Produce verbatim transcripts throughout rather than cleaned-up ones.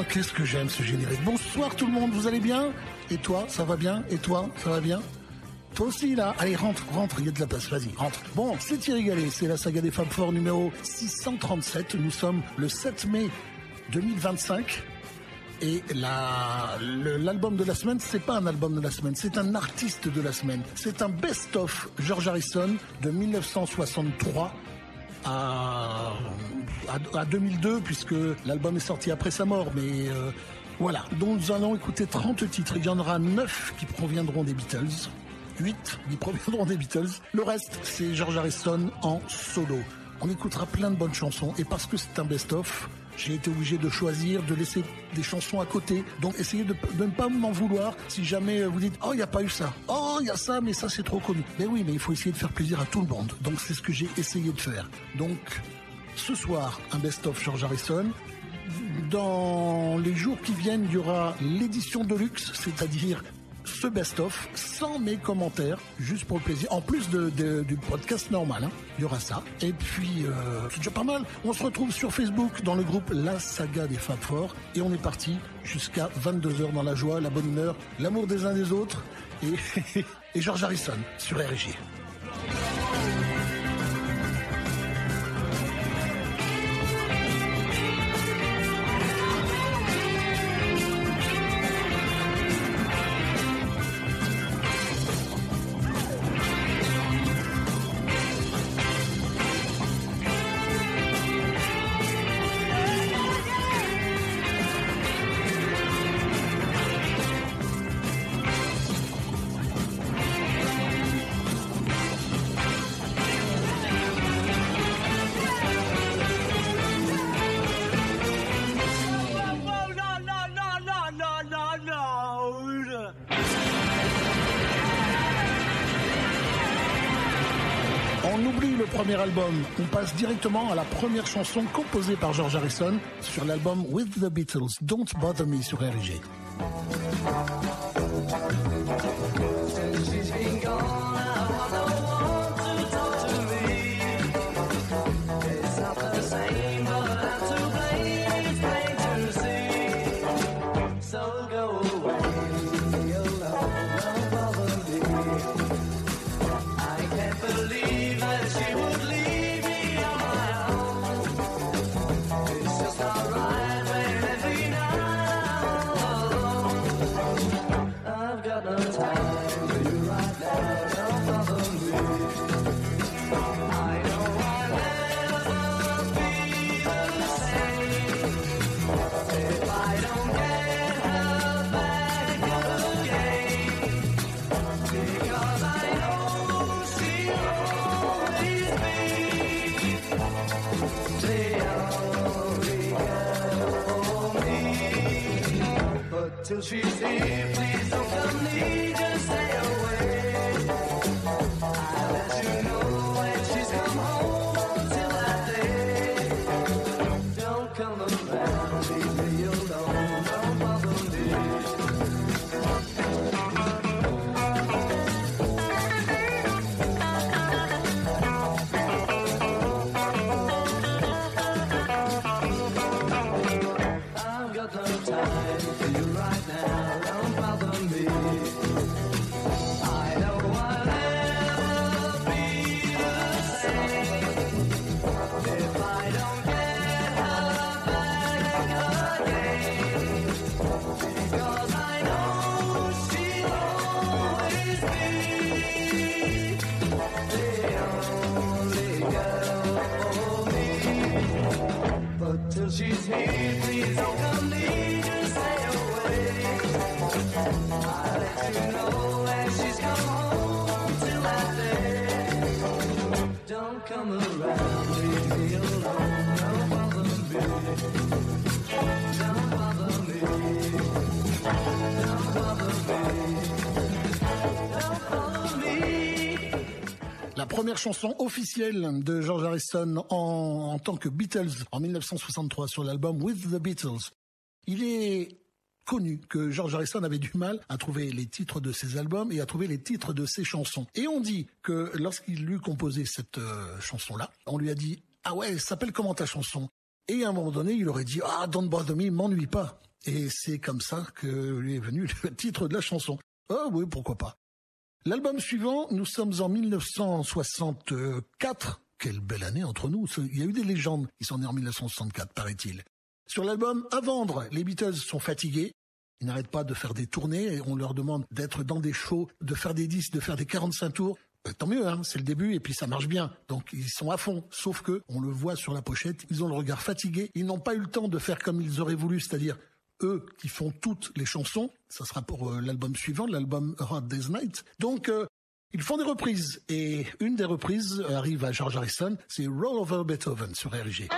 qu'est-ce que j'aime ce générique. Bonsoir tout le monde, vous allez bien? Et toi, ça va bien? Et toi, ça va bien? Toi aussi là, allez rentre, rentre, il y a de la place, vas-y, rentre. Bon, c'est Thierry Gallet, c'est la saga des Fab Four numéro six cent trente-sept. Nous sommes le sept mai deux mille vingt-cinq. Et la, le, l'album de la semaine, c'est pas un album de la semaine, c'est un artiste de la semaine. C'est un best-of George Harrison de dix-neuf cent soixante-trois à, à, à deux mille deux, puisque l'album est sorti après sa mort, mais euh, voilà. Donc nous allons écouter trente titres, il y en aura neuf qui proviendront des Beatles. huit qui proviendront des Beatles. Le reste, c'est George Harrison en solo. On écoutera plein de bonnes chansons. Et parce que c'est un best-of, j'ai été obligé de choisir, de laisser des chansons à côté. Donc essayez de, de ne pas m'en vouloir si jamais vous dites « Oh, il n'y a pas eu ça. Oh, il y a ça, mais ça, c'est trop connu. » Mais oui, mais il faut essayer de faire plaisir à tout le monde. Donc c'est ce que j'ai essayé de faire. Donc, ce soir, un best-of George Harrison. Dans les jours qui viennent, il y aura l'édition de luxe, c'est-à-dire ce best-of sans mes commentaires, juste pour le plaisir, en plus de, de, du podcast normal, hein. Il y aura ça. Et puis, euh, c'est déjà pas mal. On se retrouve sur Facebook dans le groupe La Saga des Fab Four et on est parti jusqu'à vingt-deux heures dans la joie, la bonne humeur, l'amour des uns des autres et, et George Harrison sur R G. Premier album, on passe directement à la première chanson composée par George Harrison sur l'album With the Beatles, Don't Bother Me sur R G. Till she's here, please don't come near, just stay away. I'll let you know when she's come home until that day. Don't come around, leave me alone, don't bother me. I've got no time for you right now, don't bother me. I know I'll never be the same if I don't get her back again, because I know she'll always be the only girl for me. But till she's here, please don't come near, just stay away. I'll let you know when she's come home till that day. Don't come around, leave me alone, don't bother me. Don't bother me. Don't bother me. Don't bother me. La première chanson officielle de George Harrison en, en tant que Beatles en dix-neuf cent soixante-trois sur l'album With the Beatles. Il est connu que George Harrison avait du mal à trouver les titres de ses albums et à trouver les titres de ses chansons. Et on dit que lorsqu'il eut composé cette euh, chanson-là, on lui a dit « Ah ouais, elle s'appelle comment ta chanson ?» Et à un moment donné, il aurait dit « Ah, Don't Bother Me, m'ennuie pas ». Et c'est comme ça que lui est venu le titre de la chanson. Ah oui, pourquoi pas. L'album suivant, nous sommes en mille neuf cent soixante-quatre. Quelle belle année entre nous. Il y a eu des légendes qui sont nées en mille neuf cent soixante-quatre, paraît-il. Sur l'album « À vendre », les Beatles sont fatigués. Ils n'arrêtent pas de faire des tournées et on leur demande d'être dans des shows, de faire des disques, de faire des quarante-cinq tours. Ben, tant mieux, hein, c'est le début et puis ça marche bien. Donc ils sont à fond. Sauf que, on le voit sur la pochette, ils ont le regard fatigué. Ils n'ont pas eu le temps de faire comme ils auraient voulu, c'est-à-dire eux qui font toutes les chansons. Ça sera pour euh, l'album suivant, l'album A Hard Day's Night. Donc euh, ils font des reprises et une des reprises arrive à George Harrison, c'est Roll Over Beethoven sur R G.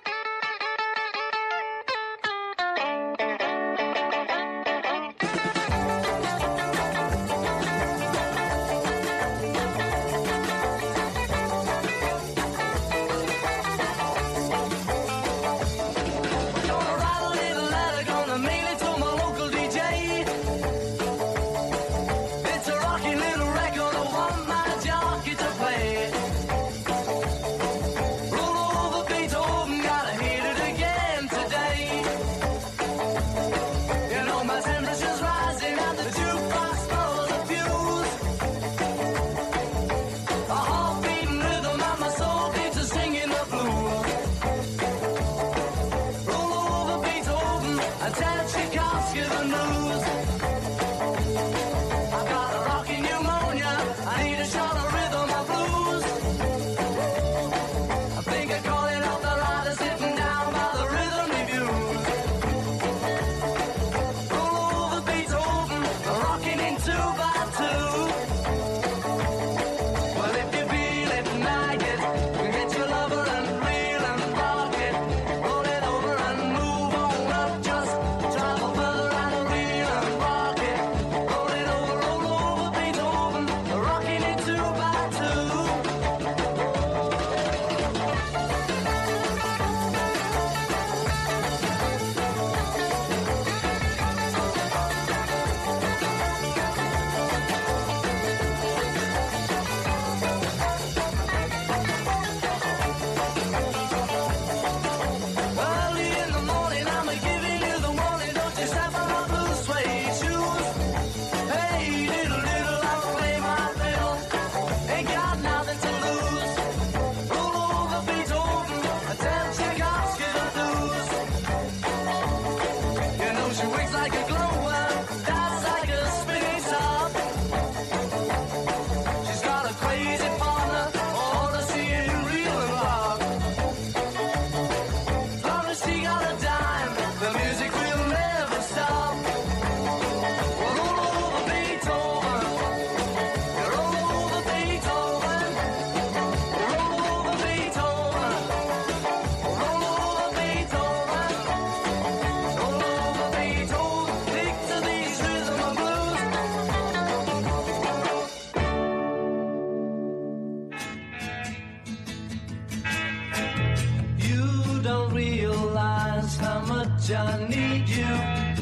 I need you,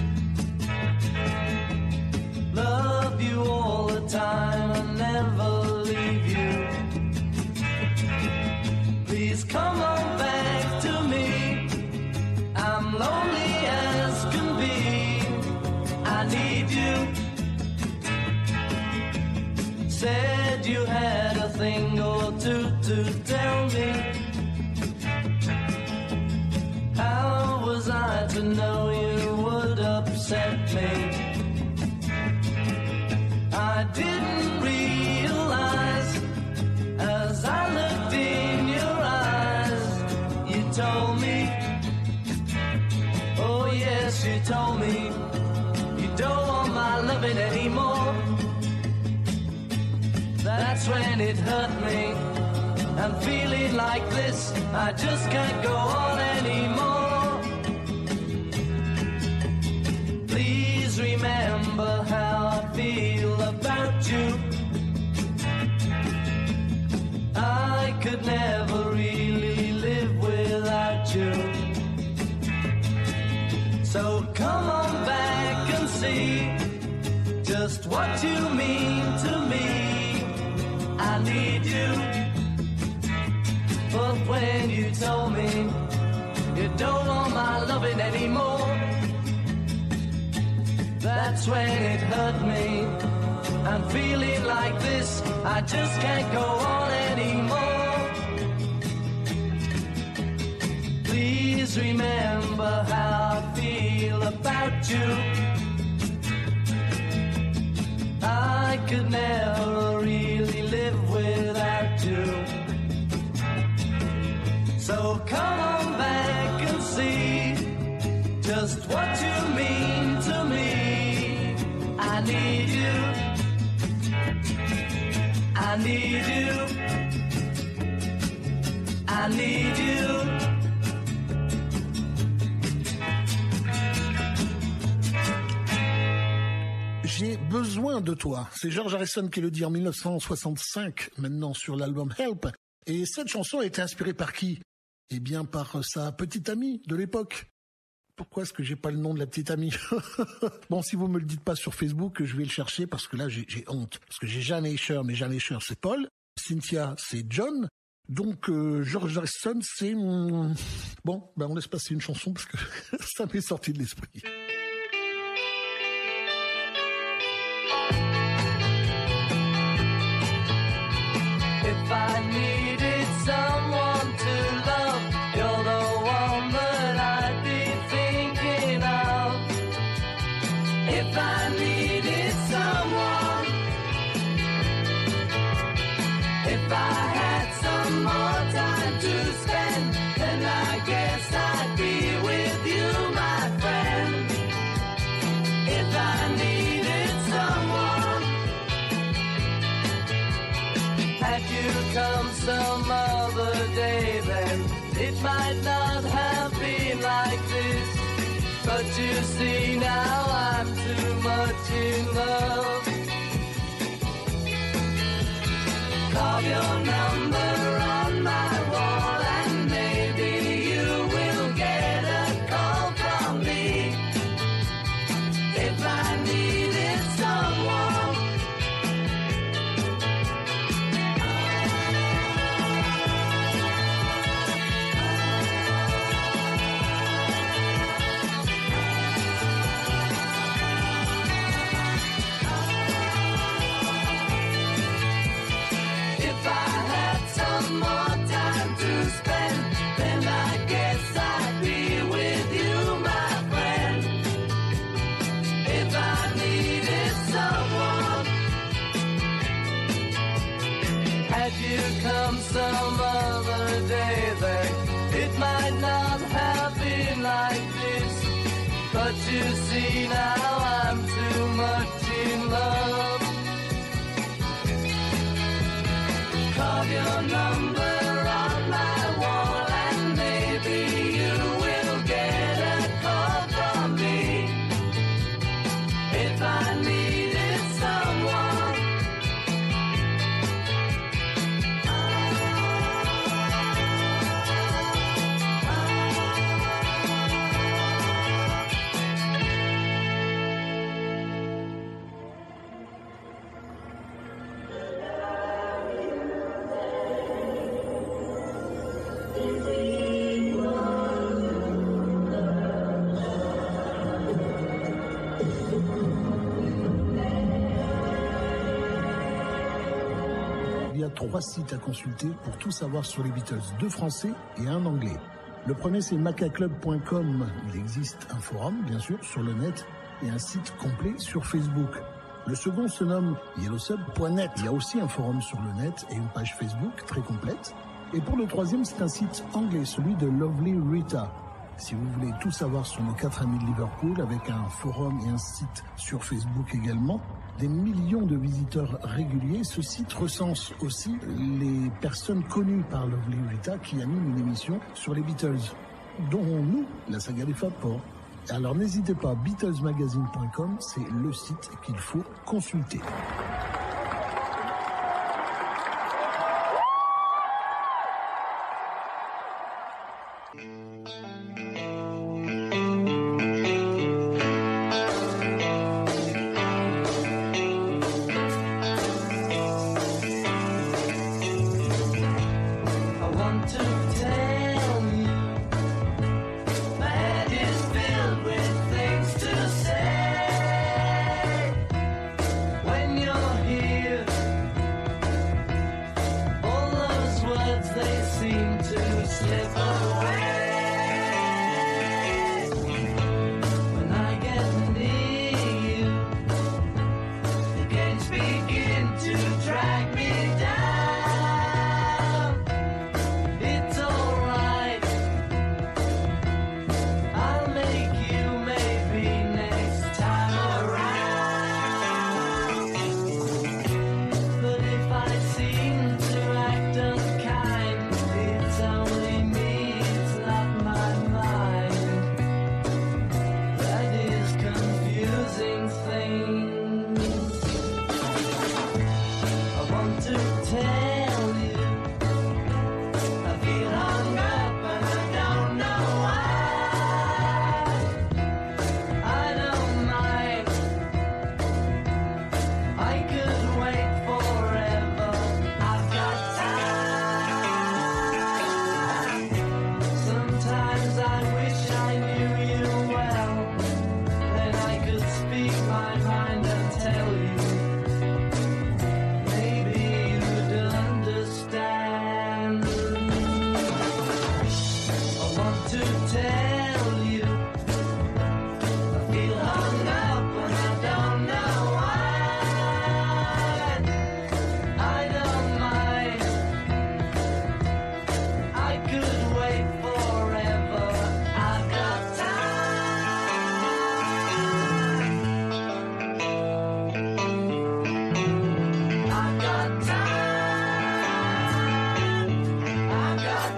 love you all the time and never leave you. Please come on back to me, I'm lonely as can be. I need you. Said you had a thing or two to tell me. How was I to know you would upset me? I didn't realize as I looked in your eyes. You told me, oh yes, you told me you don't want my loving anymore. That's when it hurt me. I'm feeling like this, I just can't go on anymore. Please remember how I feel about you. I could never really live without you. So come on back and see just what you mean to me. I need you. But when you told me you don't want my loving anymore. That's when it hurt me. I'm feeling like this, I just can't go on anymore. Please remember how I feel about you. I could never really live without you. So come on back and see just what you mean to me. I need you. I need you. I need you. J'ai besoin de toi. C'est George Harrison qui le dit en mille neuf cent soixante-cinq, maintenant sur l'album Help. Et cette chanson a été inspirée par qui? Eh bien, par sa petite amie de l'époque. Pourquoi est-ce que j'ai pas le nom de la petite amie? Bon, si vous me le dites pas sur Facebook, je vais le chercher parce que là, j'ai, j'ai honte. Parce que j'ai Jeanne Asher, mais Jeanne Asher, c'est Paul. Cynthia, c'est John. Donc, euh, George Harrison, c'est... Hum... Bon, ben on laisse passer une chanson parce que ça m'est sorti de l'esprit. If I needed someone to love, you're the one that I'd be thinking of. If I needed someone, if I had some more time to spend, then I guess I'd be with you, my friend. If I needed someone, had you come some other day, then it might not have been like this. But you see now I'm too much in love. Carve your number on my wall and maybe you will get a call from me. If I needed someone, if I had some more time to spend, then I guess I'd be with you, my friend. If I needed someone, had you come some other day, then it might not have been like this. But you see now I'm too much in love. Carve your number on my wall and maybe you will get a call from me. If I needed someone, Il y a trois sites à consulter pour tout savoir sur les Beatles, deux français et un anglais. Le premier, c'est macaclub point com. Il existe un forum, bien sûr, sur le net et un site complet sur Facebook. Le second se nomme yellowsub point net. Il y a aussi un forum sur le net et une page Facebook très complète. Et pour le troisième, c'est un site anglais, celui de Lovely Rita. Si vous voulez tout savoir sur nos quatre amis de Liverpool, avec un forum et un site sur Facebook également, des millions de visiteurs réguliers, ce site recense aussi les personnes connues par Lovely Rita qui animent une émission sur les Beatles, dont nous, la saga des Fab Four. Alors n'hésitez pas, beatles magazine point com, c'est le site qu'il faut consulter. I want to tell you begin to drag me down. It's alright, I'll make you maybe next time around. But if I seem to act unkind, it's only me, it's not my mind. That is confusing things. I want to tell you, I feel hung up and I don't know why. I don't mind, I could wait forever, I've got time. Sometimes I wish I knew you well, then I could speak my mind and tell you. Maybe you'd understand. I want to tell you, I feel hung up and I don't know why. I don't mind, I could wait forever, I've got time. I've got time. I've got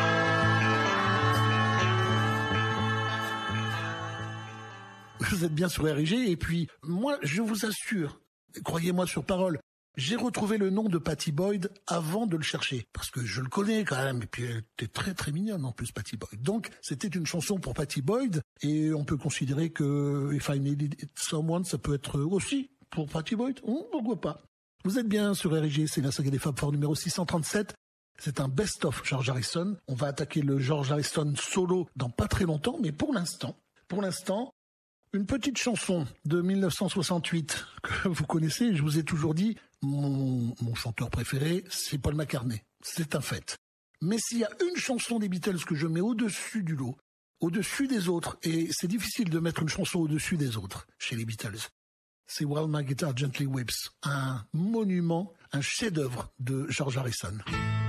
time. Vous êtes bien sur R I G et puis moi je vous assure, croyez-moi sur parole, j'ai retrouvé le nom de Pattie Boyd avant de le chercher parce que je le connais quand même et puis elle était très très mignonne en plus Pattie Boyd. Donc c'était une chanson pour Pattie Boyd et on peut considérer que If I Needed Someone ça peut être aussi pour Pattie Boyd. Hum, pourquoi pas. Vous êtes bien sur R I G, c'est la saga des Fab Four numéro six cent trente-sept. C'est un best-of George Harrison. On va attaquer le George Harrison solo dans pas très longtemps, mais pour l'instant, pour l'instant, une petite chanson de mille neuf cent soixante-huit que vous connaissez. Je vous ai toujours dit, mon, mon chanteur préféré, c'est Paul McCartney. C'est un fait. Mais s'il y a une chanson des Beatles que je mets au-dessus du lot, au-dessus des autres, et c'est difficile de mettre une chanson au-dessus des autres chez les Beatles, c'est While My Guitar Gently Weeps, un monument, un chef-d'œuvre de George Harrison.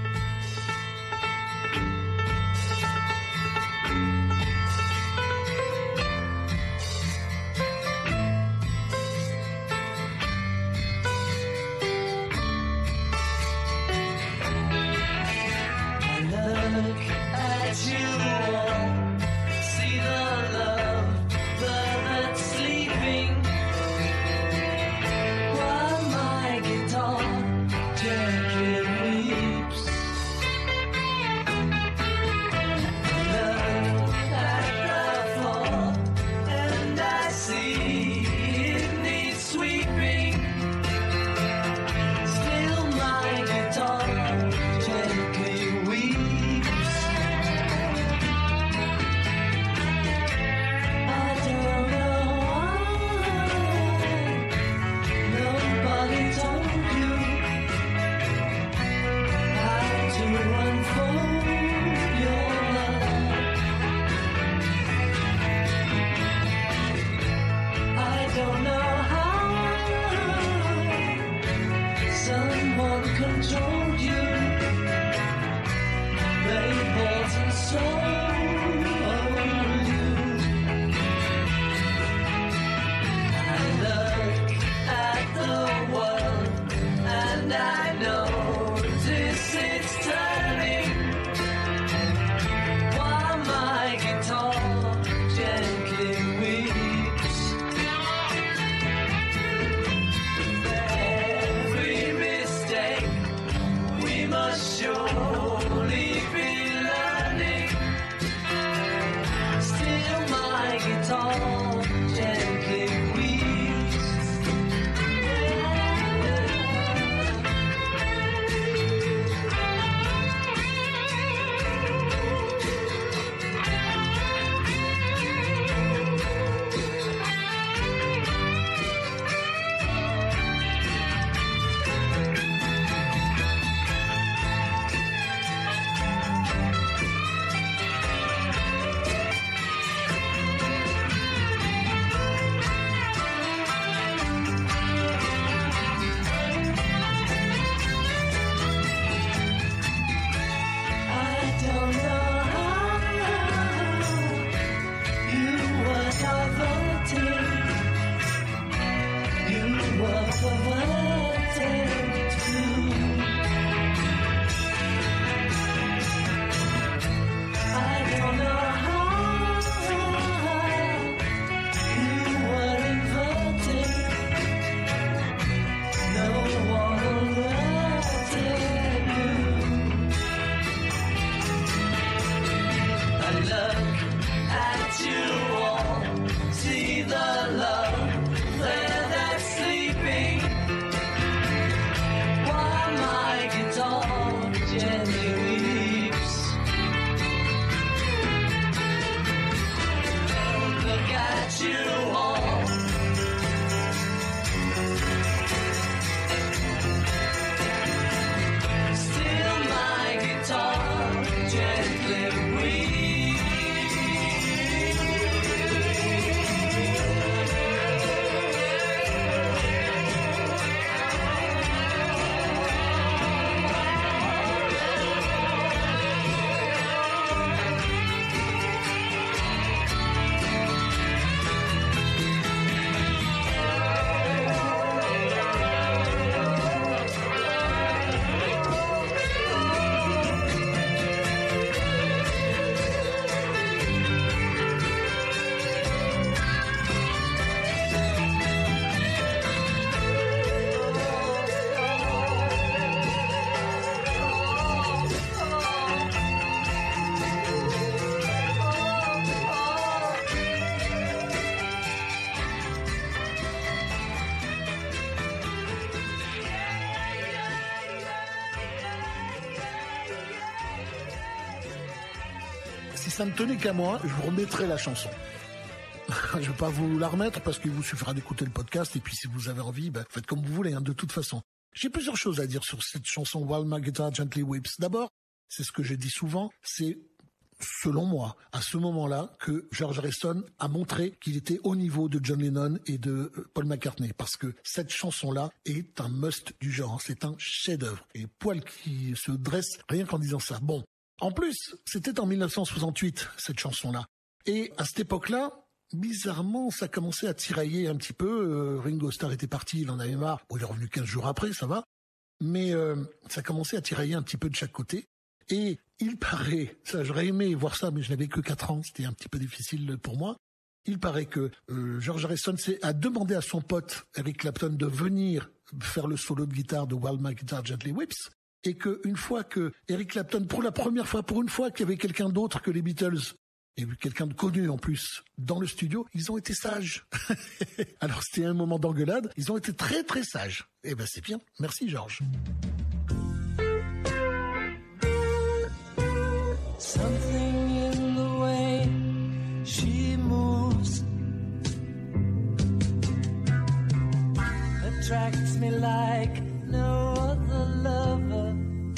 Look at you all, see the love that's sleeping, while my guitar gently weeps. Look at the floor, and I see it needs sweeping. Still my guitar gently weeps. I don't know why nobody told you how to unfold your love. I don't know how someone controlled you. They bought and sold you. I look at the world and I notice it's turning, while my guitar gently weeps. Every mistake ça ne tenait qu'à moi, je vous remettrai la chanson. Je ne vais pas vous la remettre parce qu'il vous suffira d'écouter le podcast et puis si vous avez envie, ben, faites comme vous voulez, hein, de toute façon. J'ai plusieurs choses à dire sur cette chanson While My Guitar Gently Weeps. D'abord, c'est ce que j'ai dit souvent, c'est selon moi, à ce moment-là, que George Harrison a montré qu'il était au niveau de John Lennon et de Paul McCartney, parce que cette chanson-là est un must du genre, c'est un chef-d'œuvre. Et les poils qui se dressent rien qu'en disant ça. Bon, en plus, c'était en dix-neuf cent soixante-huit, cette chanson-là. Et à cette époque-là, bizarrement, ça commençait à tirailler un petit peu. Euh, Ringo Starr était parti, il en avait marre. Bon, il est revenu quinze jours après, ça va. Mais euh, ça commençait à tirailler un petit peu de chaque côté. Et il paraît, ça j'aurais aimé voir ça, mais je n'avais que quatre ans, c'était un petit peu difficile pour moi. Il paraît que euh, George Harrison a demandé à son pote Eric Clapton de venir faire le solo de guitare de While My Guitar Gently Weeps. Et qu'une fois que Eric Clapton, pour la première fois, pour une fois qu'il y avait quelqu'un d'autre que les Beatles, et quelqu'un de connu en plus, dans le studio, ils ont été sages. Alors c'était un moment d'engueulade, ils ont été très très sages. Eh ben c'est bien, merci George. Something in the way she moves attracts me like no other lover.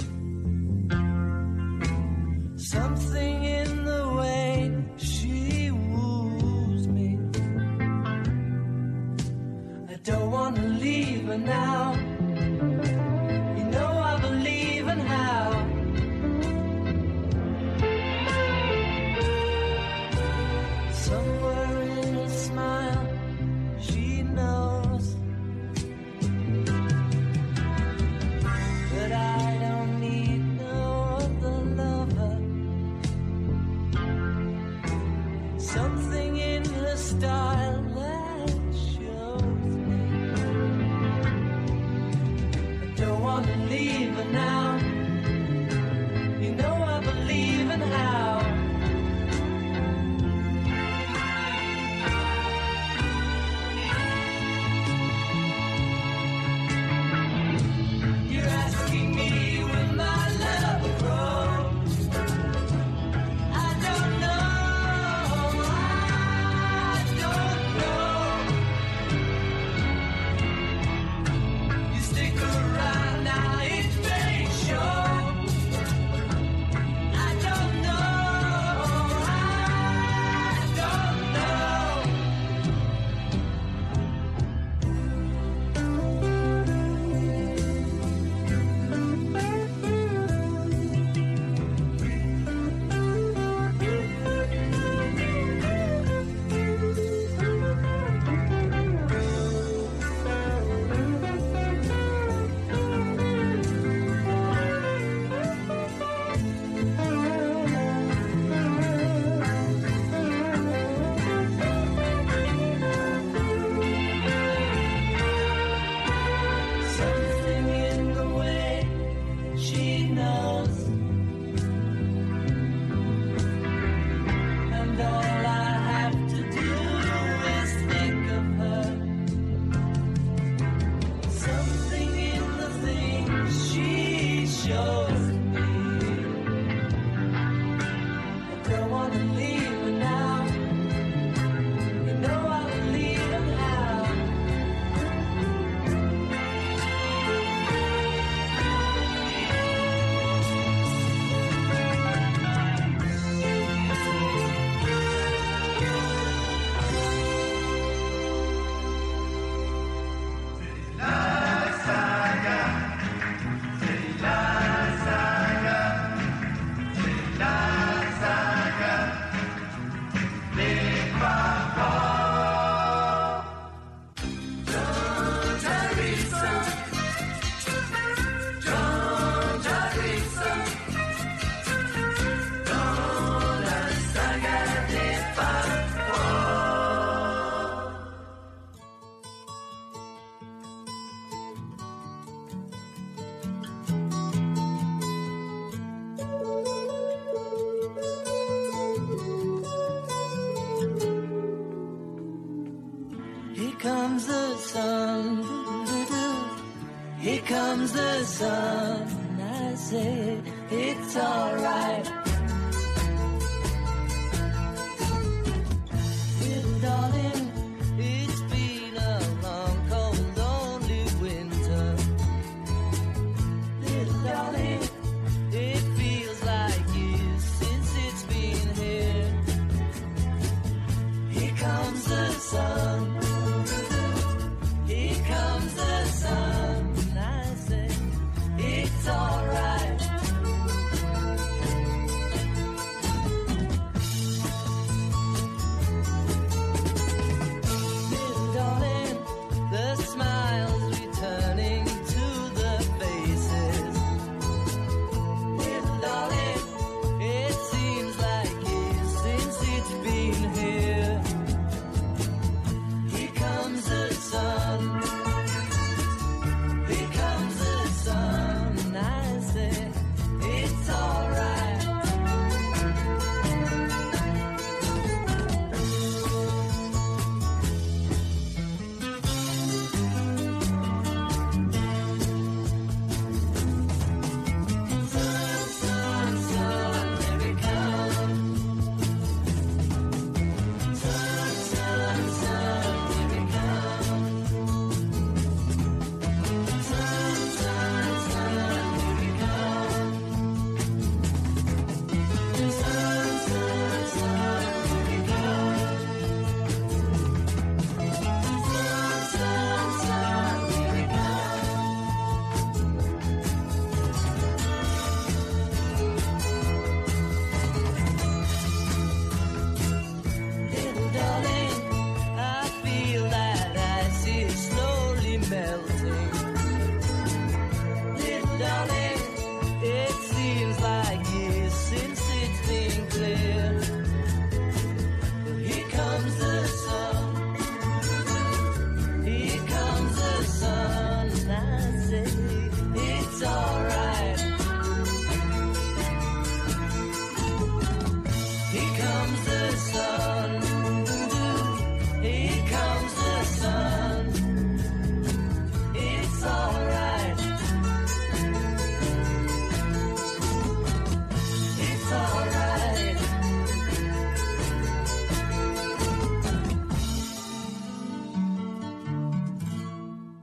Something in the way she woos me. I don't want to leave her now. You know I believe in how. Somewhere in a smile, she knows that I don't need no other lover. Something in her style that shows me I don't want to leave her now. You know I believe in how. comes the sun, here comes the sun. I say it's alright.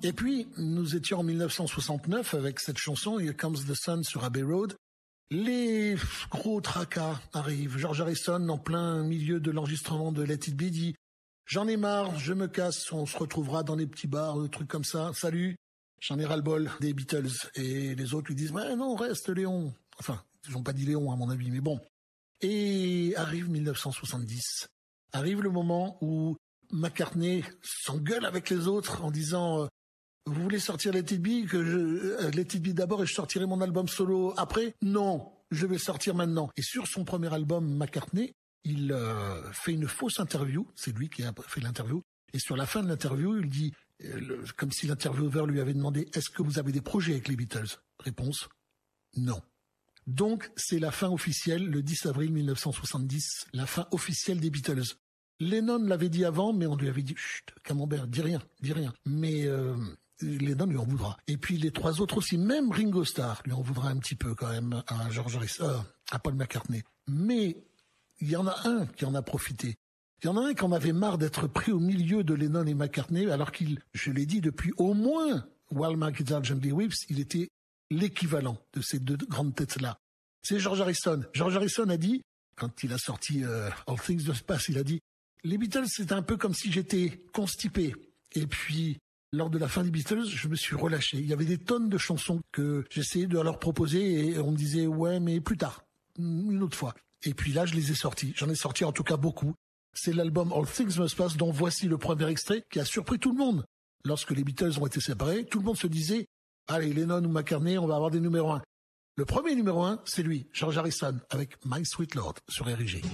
Et puis, nous étions en mille neuf cent soixante-neuf avec cette chanson, Here Comes the Sun sur Abbey Road. Les gros tracas arrivent. George Harrison, en plein milieu de l'enregistrement de Let It Be, dit « J'en ai marre, je me casse, on se retrouvera dans les petits bars, des trucs comme ça. Salut, j'en ai ras-le-bol des Beatles. » Et les autres lui disent « Ouais, non, reste Léon. » Enfin, ils n'ont pas dit Léon, à mon avis, mais bon. Et arrive mille neuf cent soixante-dix. Arrive le moment où McCartney s'engueule avec les autres en disant euh, « Vous voulez sortir Let It Be, que je euh, Let It Be d'abord et je sortirai mon album solo après ? Non, je vais sortir maintenant. » Et sur son premier album, McCartney, il euh, fait une fausse interview. C'est lui qui a fait l'interview. Et sur la fin de l'interview, il dit, euh, le, comme si l'intervieweur lui avait demandé « Est-ce que vous avez des projets avec les Beatles ?» Réponse « Non. » Donc, c'est la fin officielle, le dix avril mille neuf cent soixante-dix, la fin officielle des Beatles. Lennon l'avait dit avant, mais on lui avait dit « Chut, Camembert, dis rien, dis rien. » Mais euh, Lennon lui en voudra. Et puis les trois autres aussi, même Ringo Starr lui en voudra un petit peu quand même à George Harrison, euh, à Paul McCartney. Mais il y en a un qui en a profité. Il y en a un qui en avait marre d'être pris au milieu de Lennon et McCartney, alors qu'il, je l'ai dit, depuis au moins While My Guitar Gently Weeps, il était l'équivalent de ces deux grandes têtes-là. C'est George Harrison. George Harrison a dit, quand il a sorti euh, All Things Must Pass, il a dit « Les Beatles, c'est un peu comme si j'étais constipé. » Et puis, lors de la fin des Beatles, je me suis relâché. Il y avait des tonnes de chansons que j'essayais de leur proposer et on me disait « Ouais, mais plus tard, une autre fois. » Et puis là, je les ai sortis. J'en ai sorti en tout cas beaucoup. C'est l'album All Things Must Pass dont voici le premier extrait qui a surpris tout le monde. Lorsque les Beatles ont été séparés, tout le monde se disait « Allez, Lennon ou McCartney, on va avoir des numéros un. » Le premier numéro un, c'est lui, George Harrison, avec My Sweet Lord sur R I G.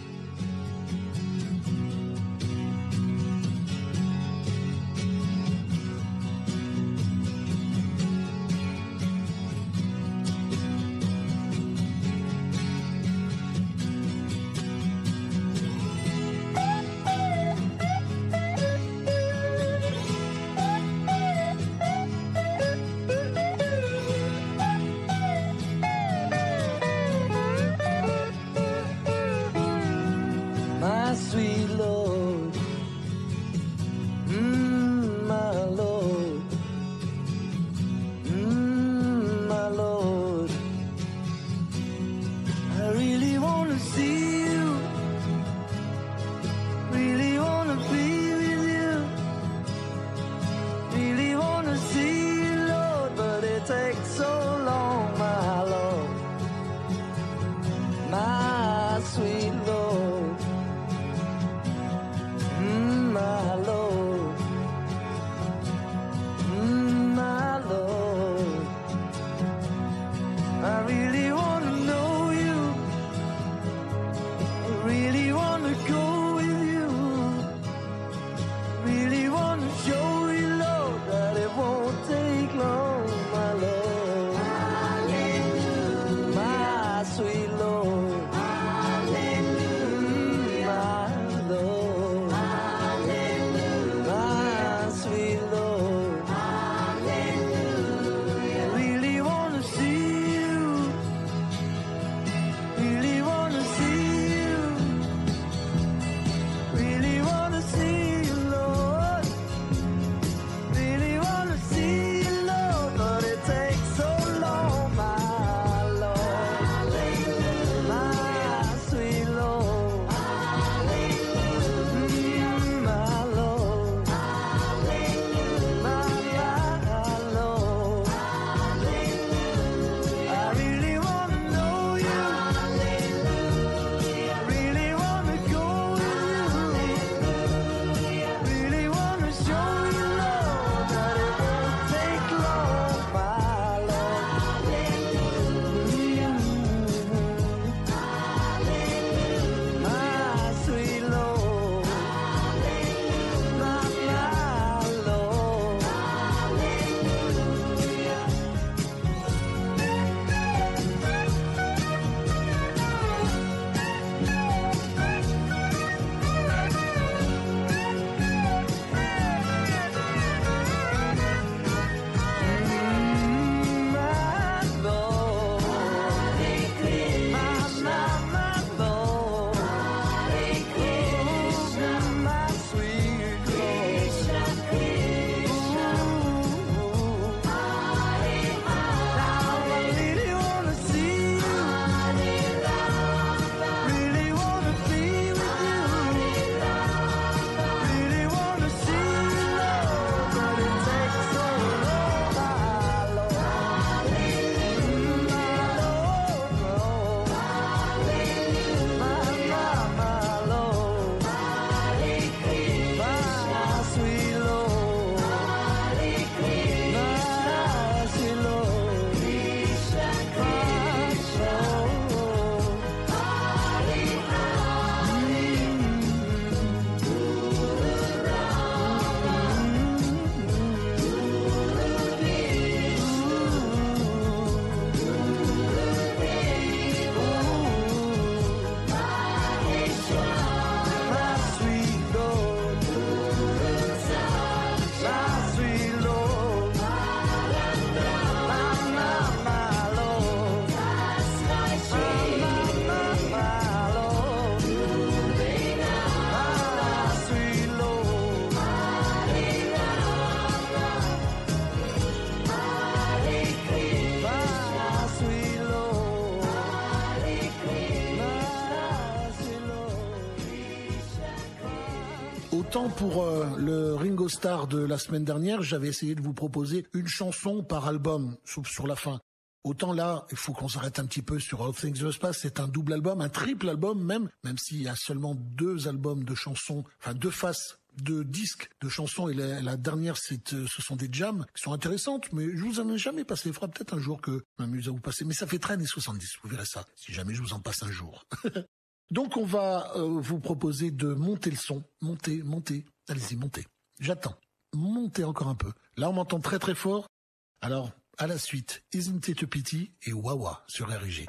Autant pour euh, le Ringo Starr de la semaine dernière, j'avais essayé de vous proposer une chanson par album, sauf sur la fin. Autant là, il faut qu'on s'arrête un petit peu sur All Things Must Pass. C'est un double album, un triple album même, même s'il y a seulement deux albums de chansons, enfin deux faces de disques de chansons, et la, la dernière, c'est, euh, ce sont des jams qui sont intéressantes, mais je vous en ai jamais passé. Il faudra peut-être un jour que je m'amuse à vous passer, mais ça fait très années soixante-dix, vous verrez ça, si jamais je vous en passe un jour. Donc on va euh, vous proposer de monter le son, monter, monter, allez-y, montez. J'attends, montez encore un peu. Là on m'entend très très fort, alors à la suite, Isn't It a Pity et Wawa sur R G.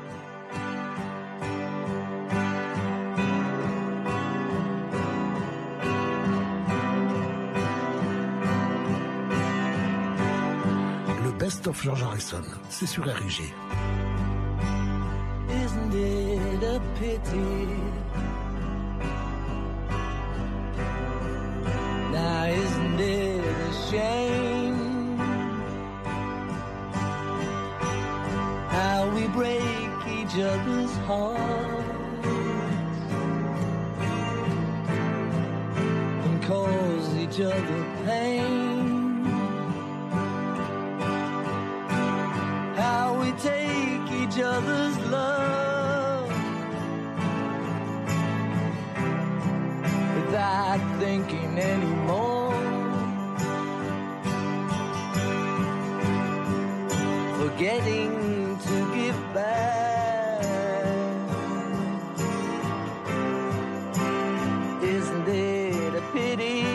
Le Best of George Harrison, c'est sur R G. Isn't it a pity? Now isn't it a shame how we break each other's hearts and cause each other pain? How we take each other's love without thinking anymore, forgetting to give back. Isn't it a pity?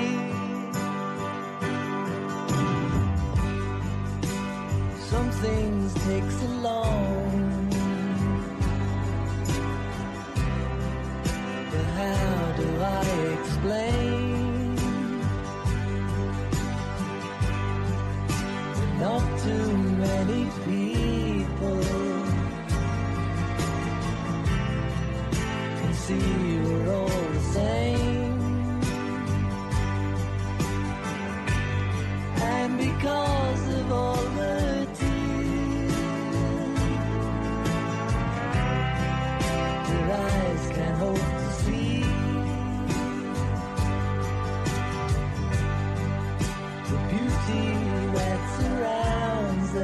Some things take so long, but how do I explain? Not too many people can see we're all the same, and because of all the tears your eyes can't hope to see, the beauty that surrounds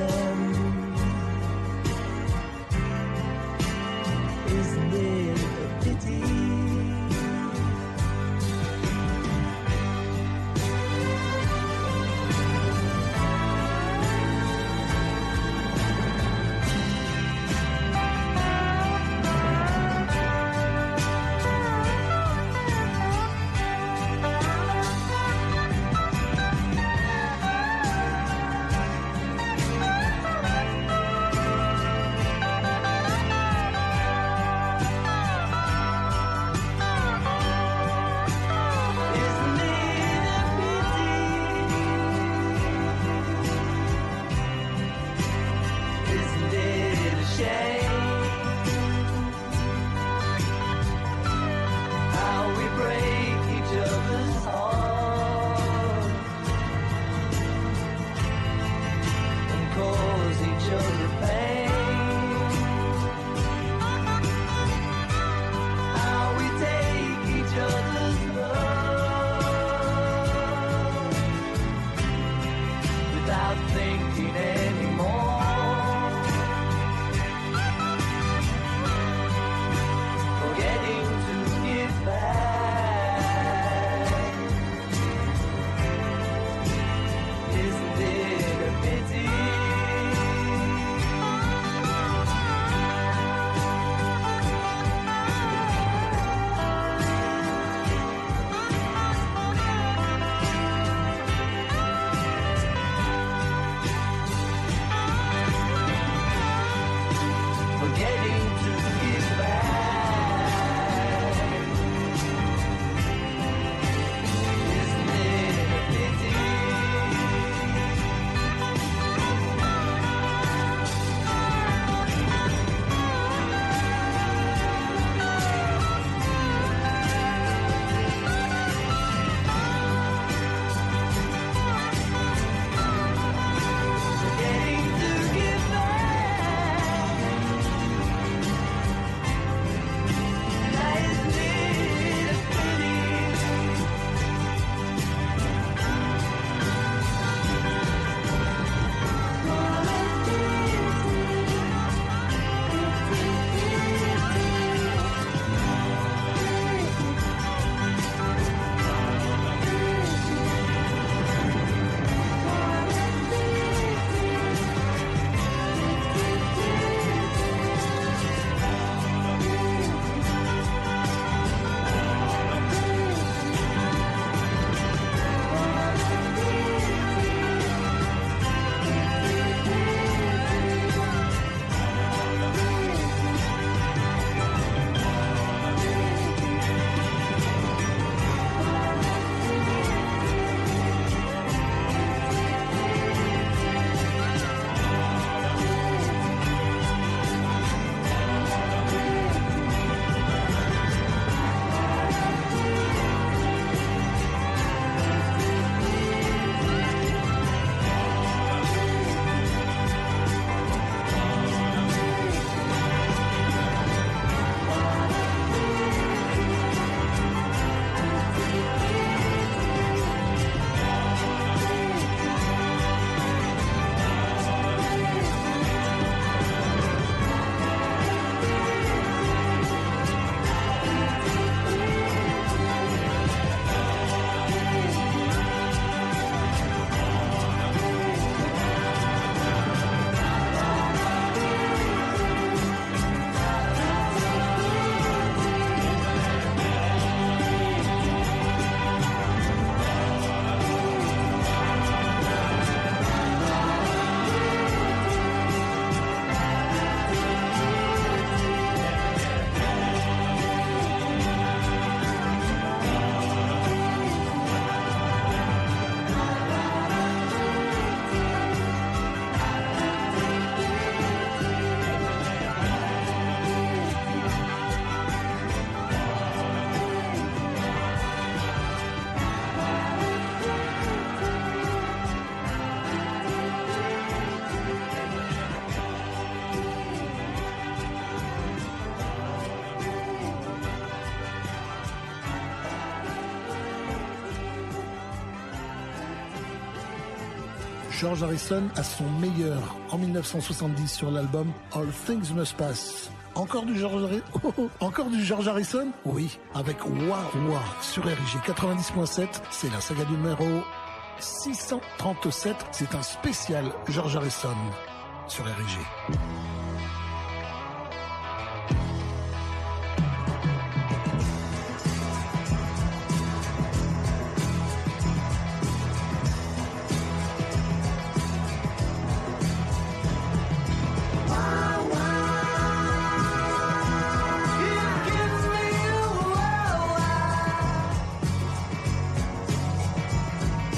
George Harrison à son meilleur en mille neuf cent soixante-dix sur l'album All Things Must Pass. Encore du George Harrison oh, oh, Encore du George Harrison? Oui, avec Wah Wah sur R I G quatre-vingt-dix point sept. C'est la saga numéro six cent trente-sept. C'est un spécial George Harrison sur R I G.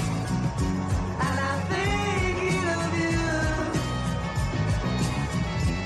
And I think of you.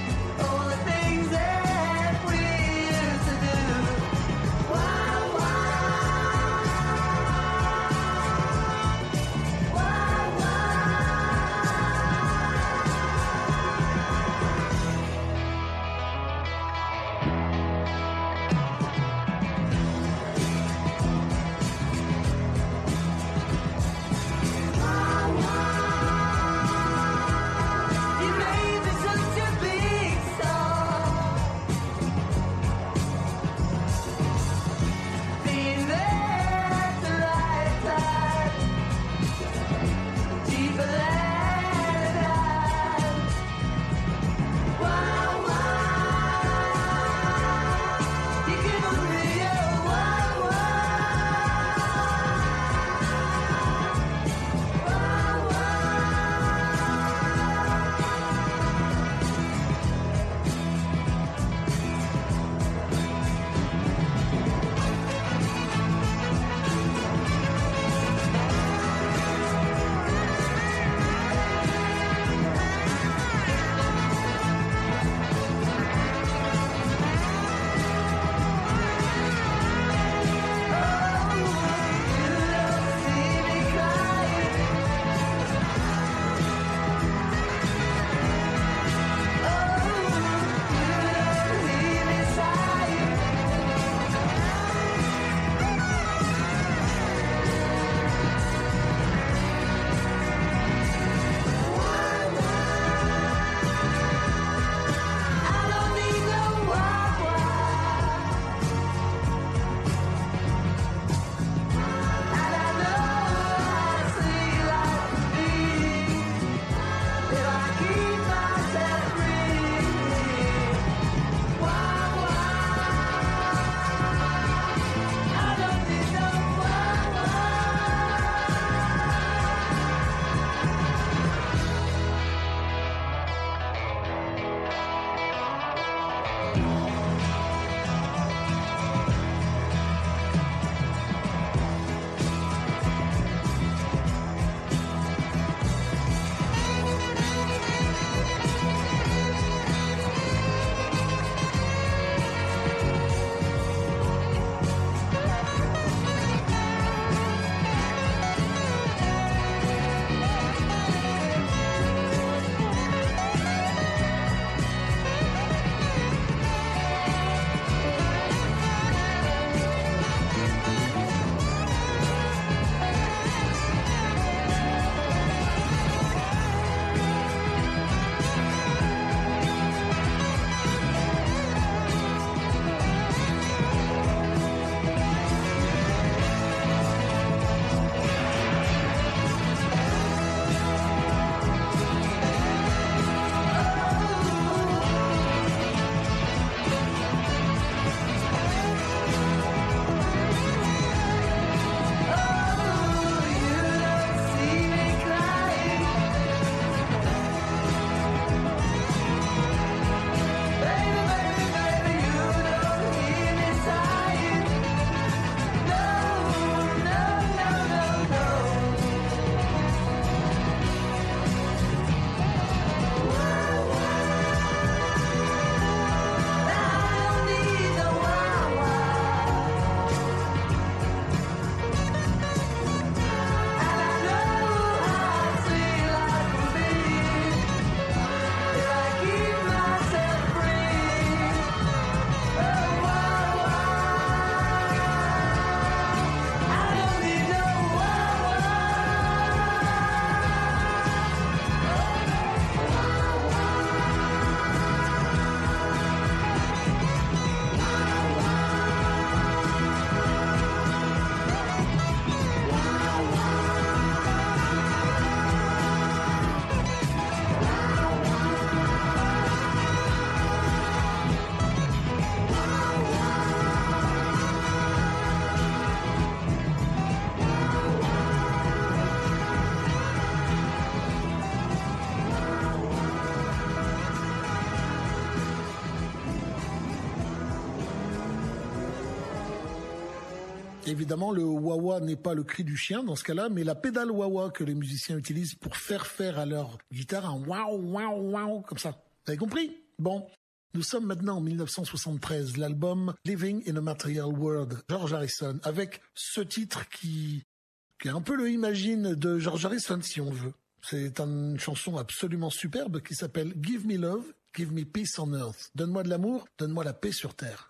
Évidemment, le wah-wah n'est pas le cri du chien dans ce cas-là, mais la pédale wah-wah que les musiciens utilisent pour faire faire à leur guitare un waouh, waouh, waouh, comme ça. Vous avez compris? Bon. Nous sommes maintenant en mille neuf cent soixante-treize, l'album Living in a Material World, George Harrison, avec ce titre qui, qui est un peu le Imagine de George Harrison, si on veut. C'est une chanson absolument superbe qui s'appelle Give Me Love, Give Me Peace on Earth. Donne-moi de l'amour, donne-moi la paix sur terre.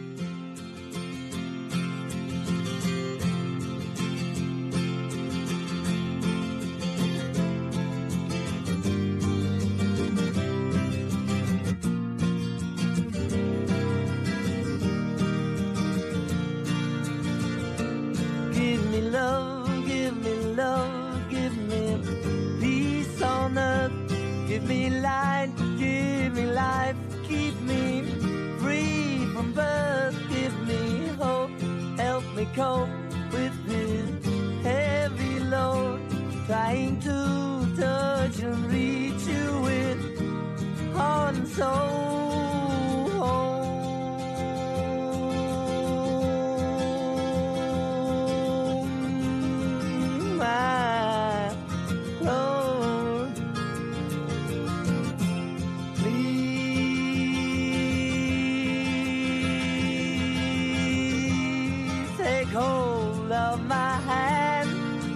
Give me light, give me life, keep me free from birth, give me hope, help me cope with this heavy load, trying to touch and reach you with heart and soul. My Lord, take hold of my hand,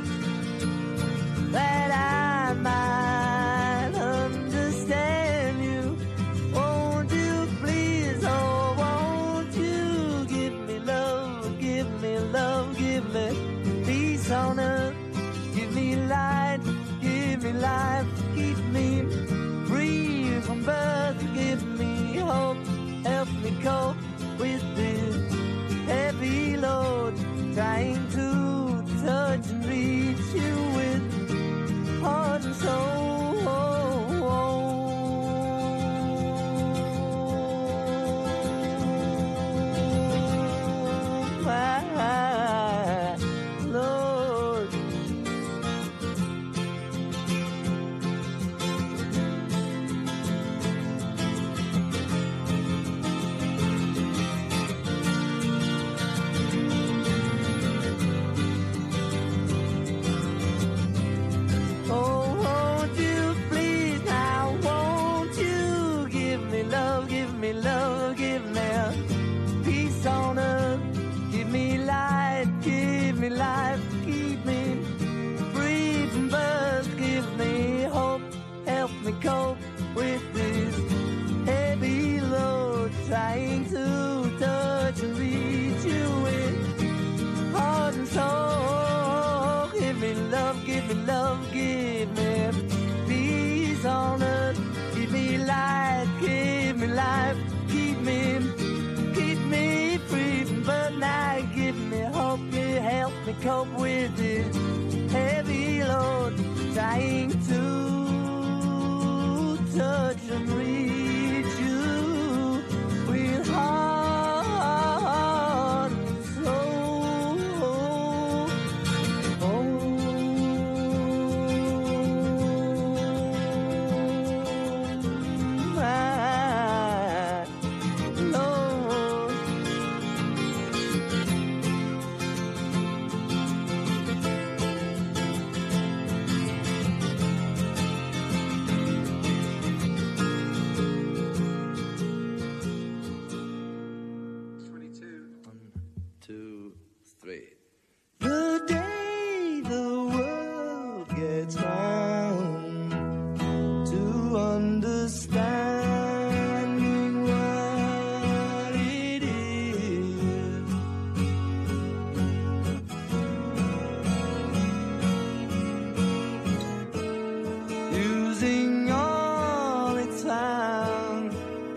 that I might understand you. Won't you please, oh, won't you give me love, give me love, give me peace on earth, give me light, give me life, keep me free from birth, give me hope, help me cope with this heavy load, trying to touch and reach you with heart and soul. My Lord, oh, won't you please now, won't you give me love, give me love, give me peace on earth, give me light, give me life, keep me free from birth, give me hope, help me cope with this heavy load, trying to touch and reach you with heart and soul. Give me love, give me love, give me peace on earth, give me light, give me life, keep me, keep me free from birth. Now give me hope, you help me cope with this heavy load, trying to touch and reach you with heart and soul. Oh, my Lord. Two, three. The day the world gets round to understanding what it is, using all its time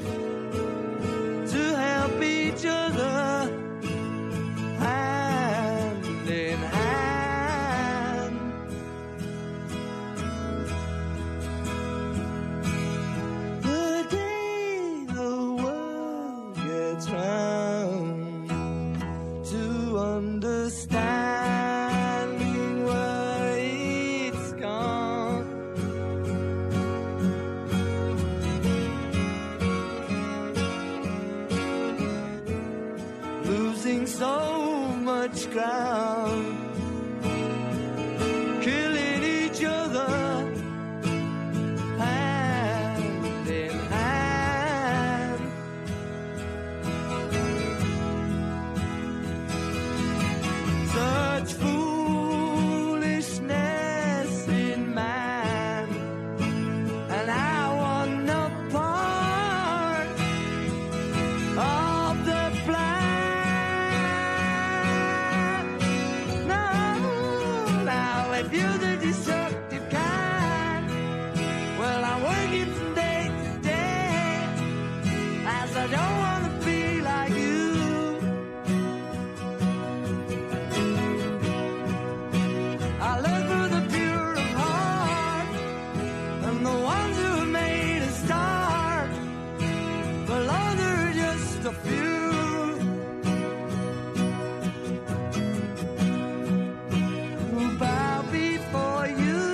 to help each other hand in hand. The day the world gets round to understanding where it's gone, losing so much much ground, killing each other hand in hand. Such foolishness in man, and I want no part of the plan. No, now if you're the destructive kind, well, I'm working from day to day, as I don't want to be like you. I look for the pure of heart, and the ones who have made a start, but Lord, there are just a few who bow before you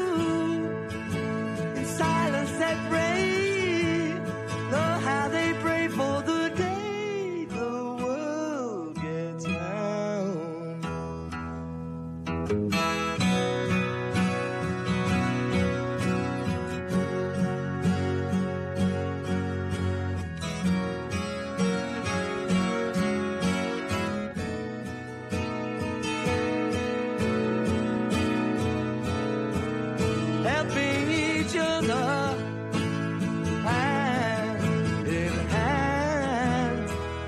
in silence that pray. Lord, how they pray for the day the world gets round. Helping each other hand in hand.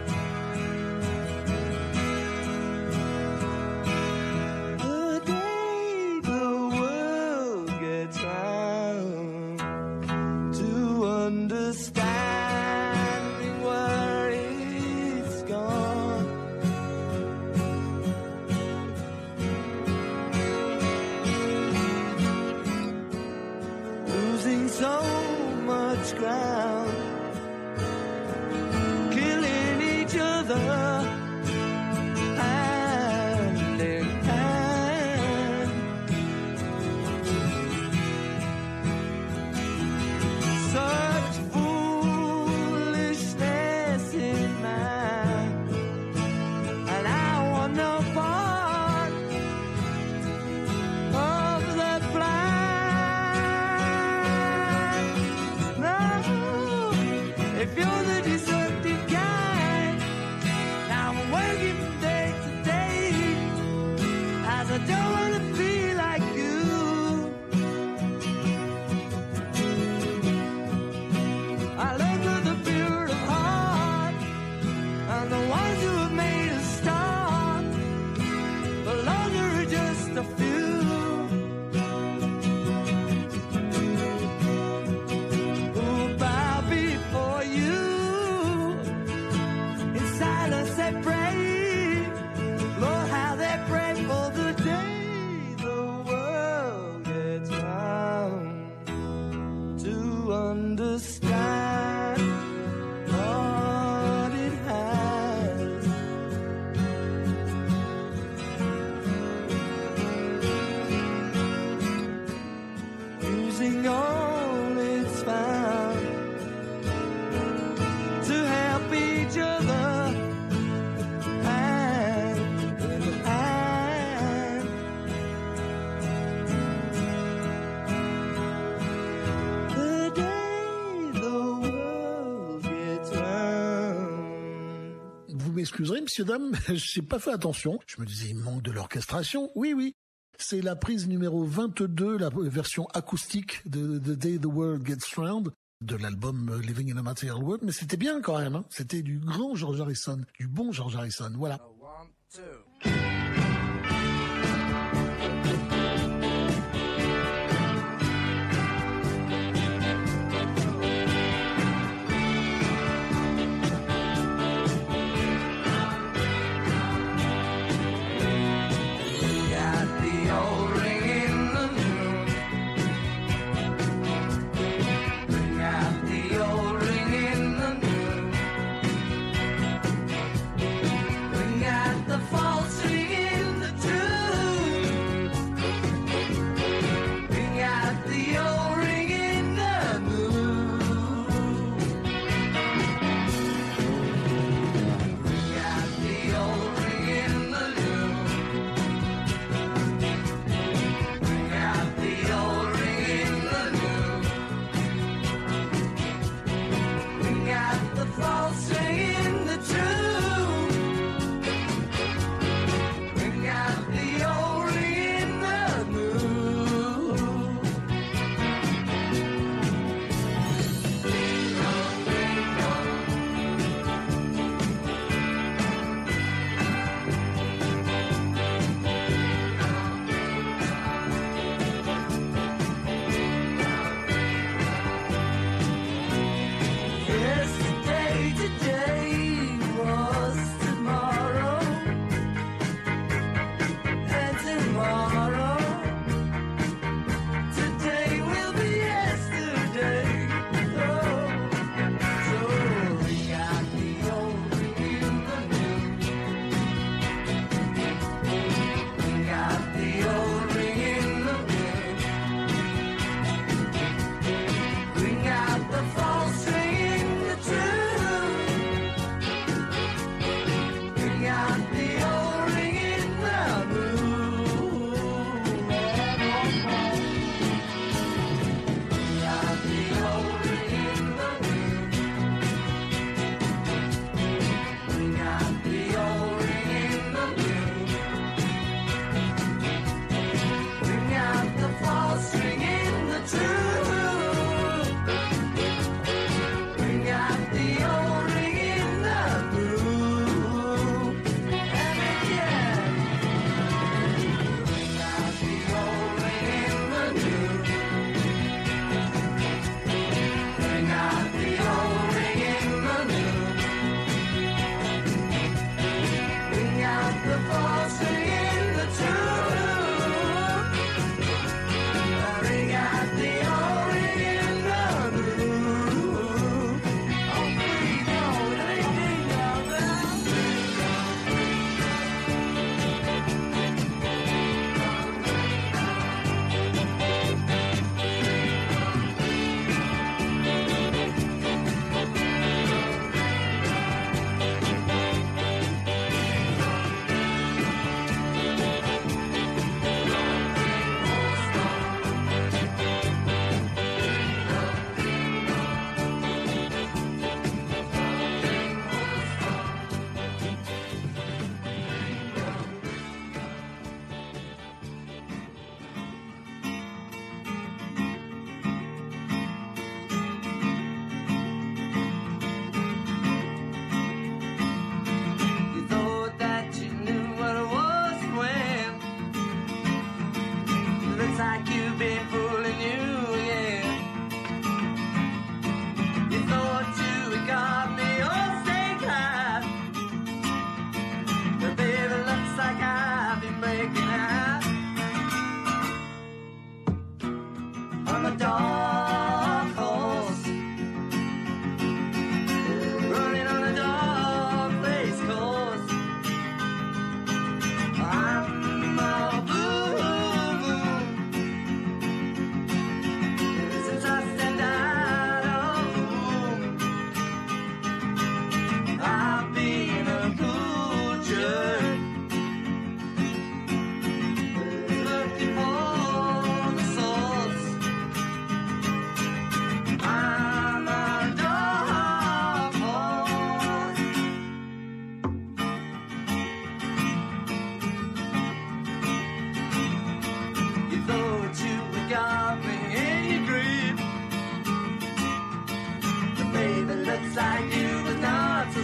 The day the world gets round to understanding where it's gone. Losing so much ground, killing each other hand in hand. Such foolishness in man, and I want no part of the plan. No, if you're the destructive kind, now I'm working from day to day, as I don't want to be like you. I look for the pure of heart, and the ones who have made a start, but Lord, there are just a few who bow before you in silence they pray. Lord, how they pray for the day the world gets round to understand what it has. Using all it's found to help each other hand in hand. The day the world gets round. Vous m'excuserez, messieurs, dames, j'ai pas fait attention. Je me disais, il manque de l'orchestration. Oui, oui. C'est la prise numéro vingt-deux, la version acoustique de The Day the World Gets Round, de l'album Living in a Material World. Mais c'était bien quand même, hein. C'était du grand George Harrison, du bon George Harrison. Voilà. One, two. Got the old ring in the new. Bring out the old ring in the new. Bring out the false ring in the true.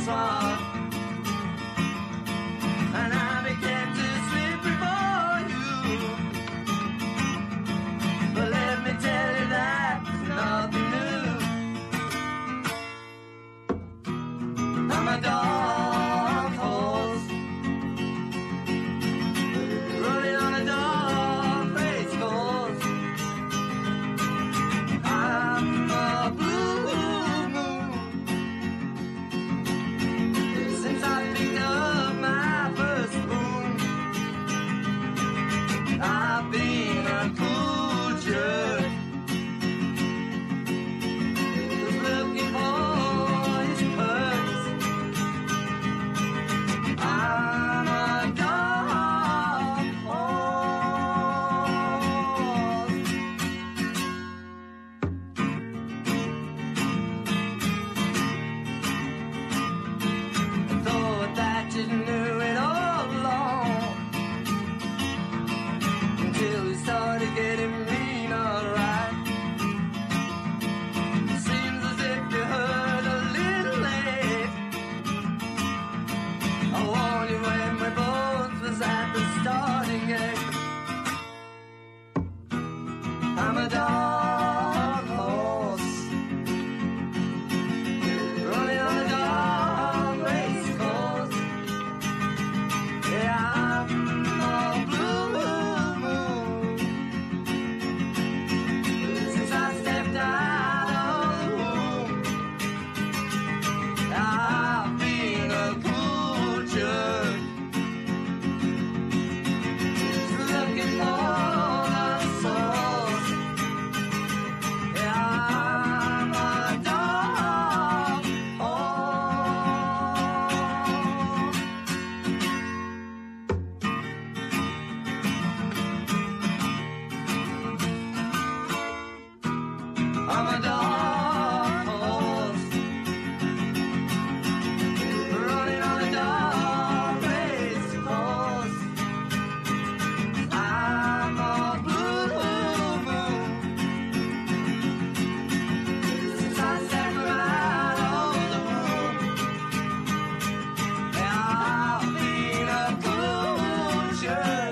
smart. And I began to slip before you. But let me tell you that's nothing new. I'm a dark horse, running on a dark race course. I'm a blue moon. Since I picked up my first spoon, I've been a cool jerk, who's looking for his perks. I'm a dark horse. Thought that you knew it all along, until we started getting mean, alright. Seems as if you heard a little late. I warned you when we both was at the starting gate. I'm a dark horse, running on a dark race course. Yeah, I'm a blue moon. Since I stepped out of the womb, I've been a cool jerk, looking for the source. Yeah, I'm a dark horse. I'm a dark horse, running on a dark race course. I'm a blue moon. Since I stepped out of the womb, yeah, I've been a cool jerk,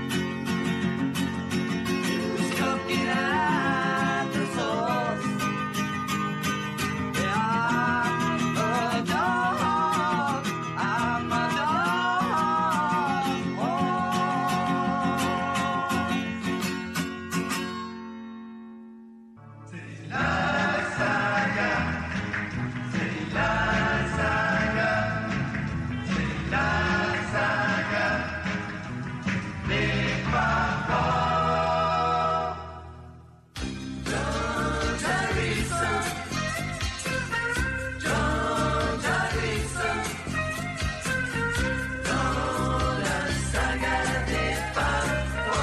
who's looking at the source. Yeah, I'm a dog, I'm a dog horse. C'est la saga, c'est la saga, c'est la saga des papas. John Teresa, John Teresa, dans la saga des papas.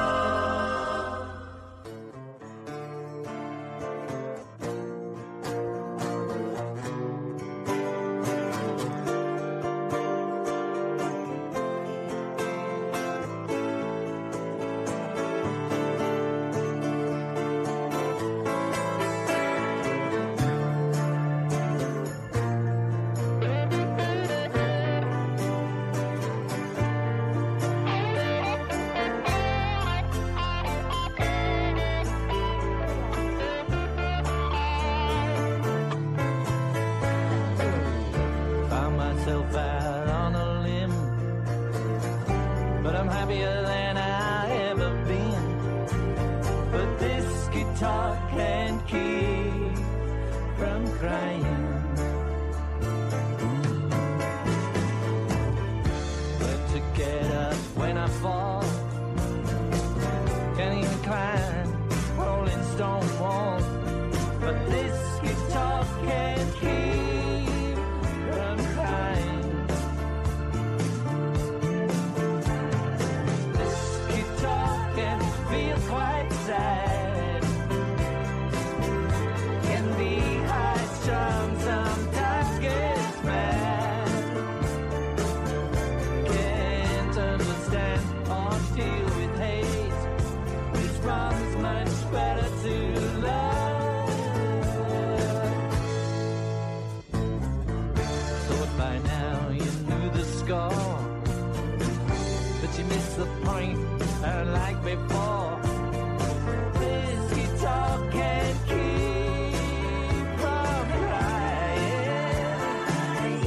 Found myself out on a limb, but I'm happier than I ever been. But this guitar can't keep from crying. But to get up when I fall, can't even climb Rolling Stone wall. But this guitar can't keep from crying. This guitar can feel quite sad, can be high strung never like before. This guitar can't keep from crying.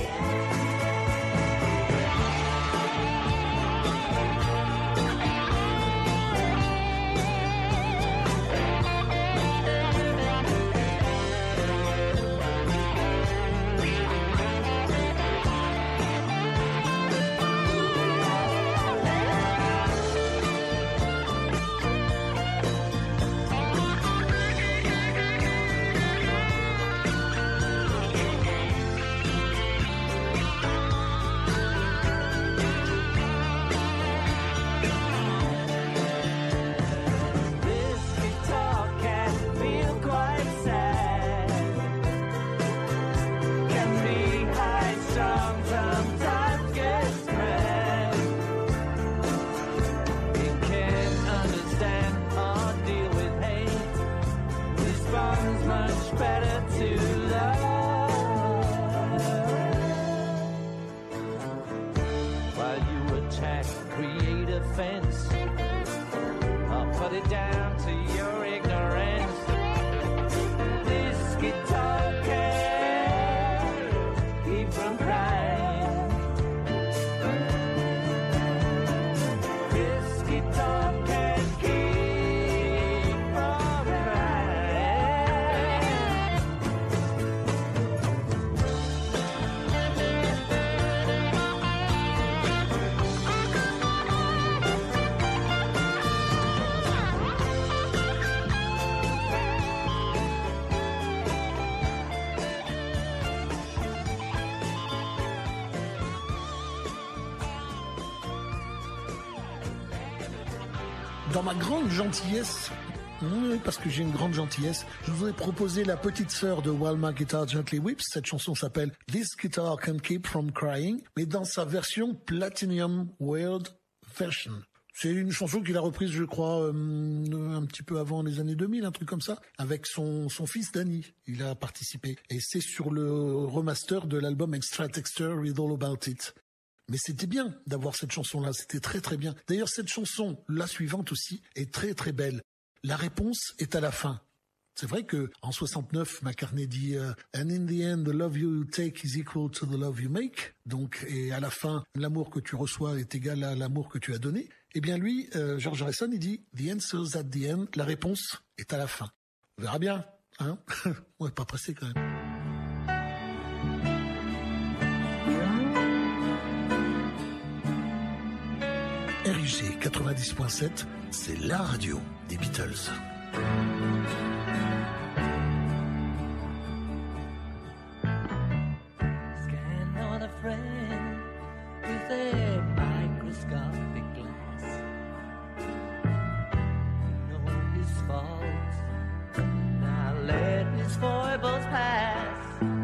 This guitar can feel quite sad. Can be high strung, sometimes gets mad. It can't understand or deal with hate. Responds much better to love. While you attack, create offense. I'll put it down to your ignorance. This guitar can't keep from crying. This guitar can't keep from crying. Dans ma grande gentillesse, oui, parce que j'ai une grande gentillesse, je vous ai proposé la petite sœur de While My Guitar Gently Weeps. Cette chanson s'appelle This Guitar Can Keep From Crying, mais dans sa version Platinum World Version. C'est une chanson qu'il a reprise, je crois, euh, un petit peu avant les années deux mille, un truc comme ça, avec son, son fils Danny. Il a participé. Et c'est sur le remaster de l'album Extra Texture, Read All About It. Mais c'était bien d'avoir cette chanson-là, c'était très très bien. D'ailleurs, cette chanson, la suivante aussi, est très très belle. La réponse est à la fin. C'est vrai que en soixante-neuf, McCartney dit euh, And in the end, the love you take is equal to the love you make. Donc, et à la fin, l'amour que tu reçois est égal à l'amour que tu as donné. Eh bien lui, euh, George Harrison, il dit The answer's at the end. La réponse est à la fin. On verra bien, hein. On n'est pas pressé quand même. R I G quatre-vingt-dix point sept, c'est la radio des Beatles. Scan on a friend with a microscopic glass. Know his faults. Now let his foibles pass.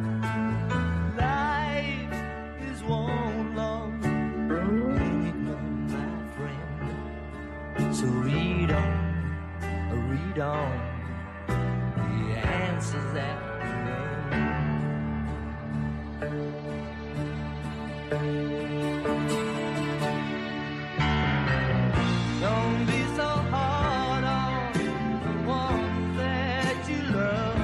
Life is one long enigma, my friend. So read on, read on. The answers at the Don't be so hard on the ones that you love.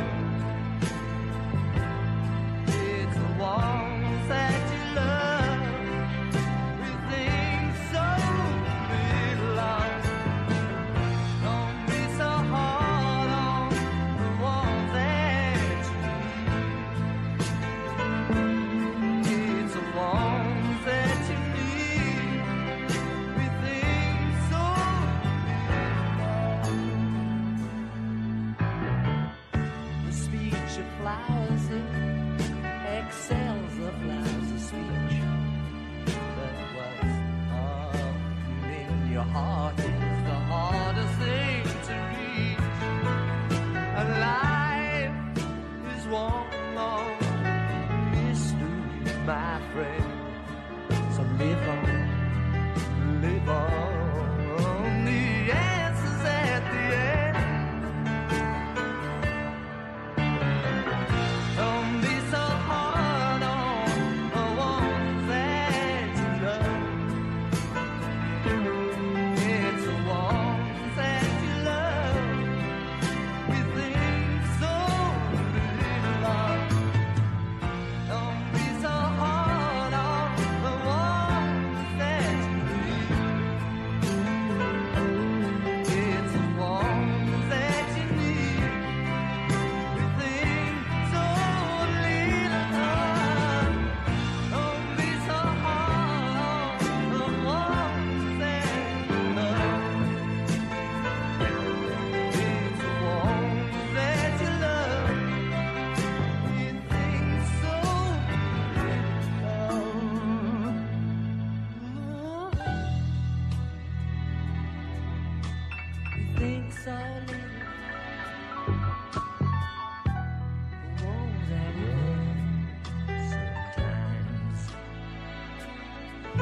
It's the ones that you love who think so little. Don't be so hard on the ones that you need. It's the ones that you need. We think so little. The speech of flowers it excels the flowers of speech. But what's up in your heart is the hardest thing to reach. And life is one long mystery, my friend. So live on, live on. The answers at the end. Don't be so hard on the ones that you love. It's the one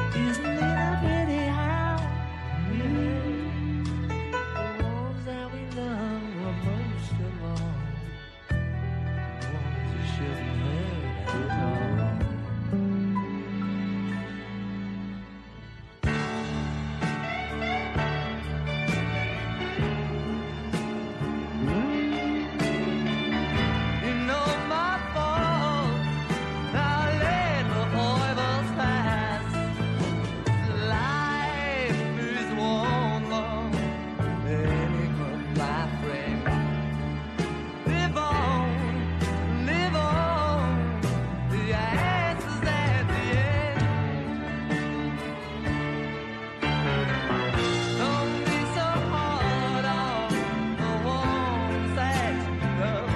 Isn't it a pity how we hurt the ones that we love were most of all the ones who shouldn't hurt at all. You know my fault. I let the foibles pass. Life is one long enigma, my friend. Live on, live on. The answer's at the end. Don't be so hard on the ones that you love.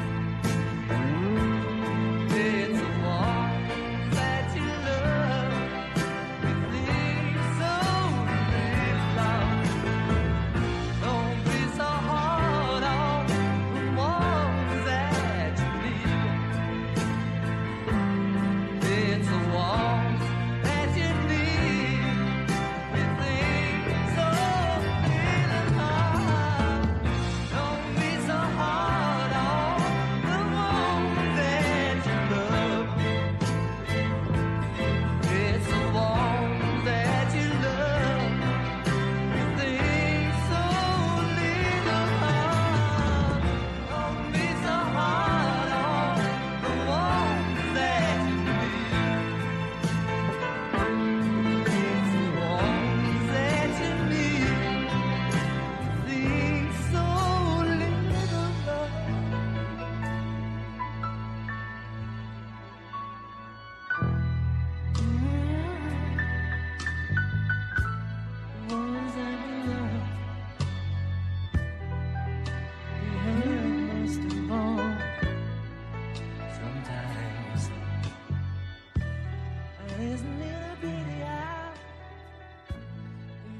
It's the ones that you love. It leaves so little love. Don't be so hard on the ones that you need. It's the ones that you need. It leaves so little love. Don't be so hard on the ones that you love. It's the ones that you love. You think so little hard. Don't be so hard on the ones that you need. It's the ones that you need. You think so little love. The ones that we love, we hurt most of all. Sometimes, isn't it a pity how we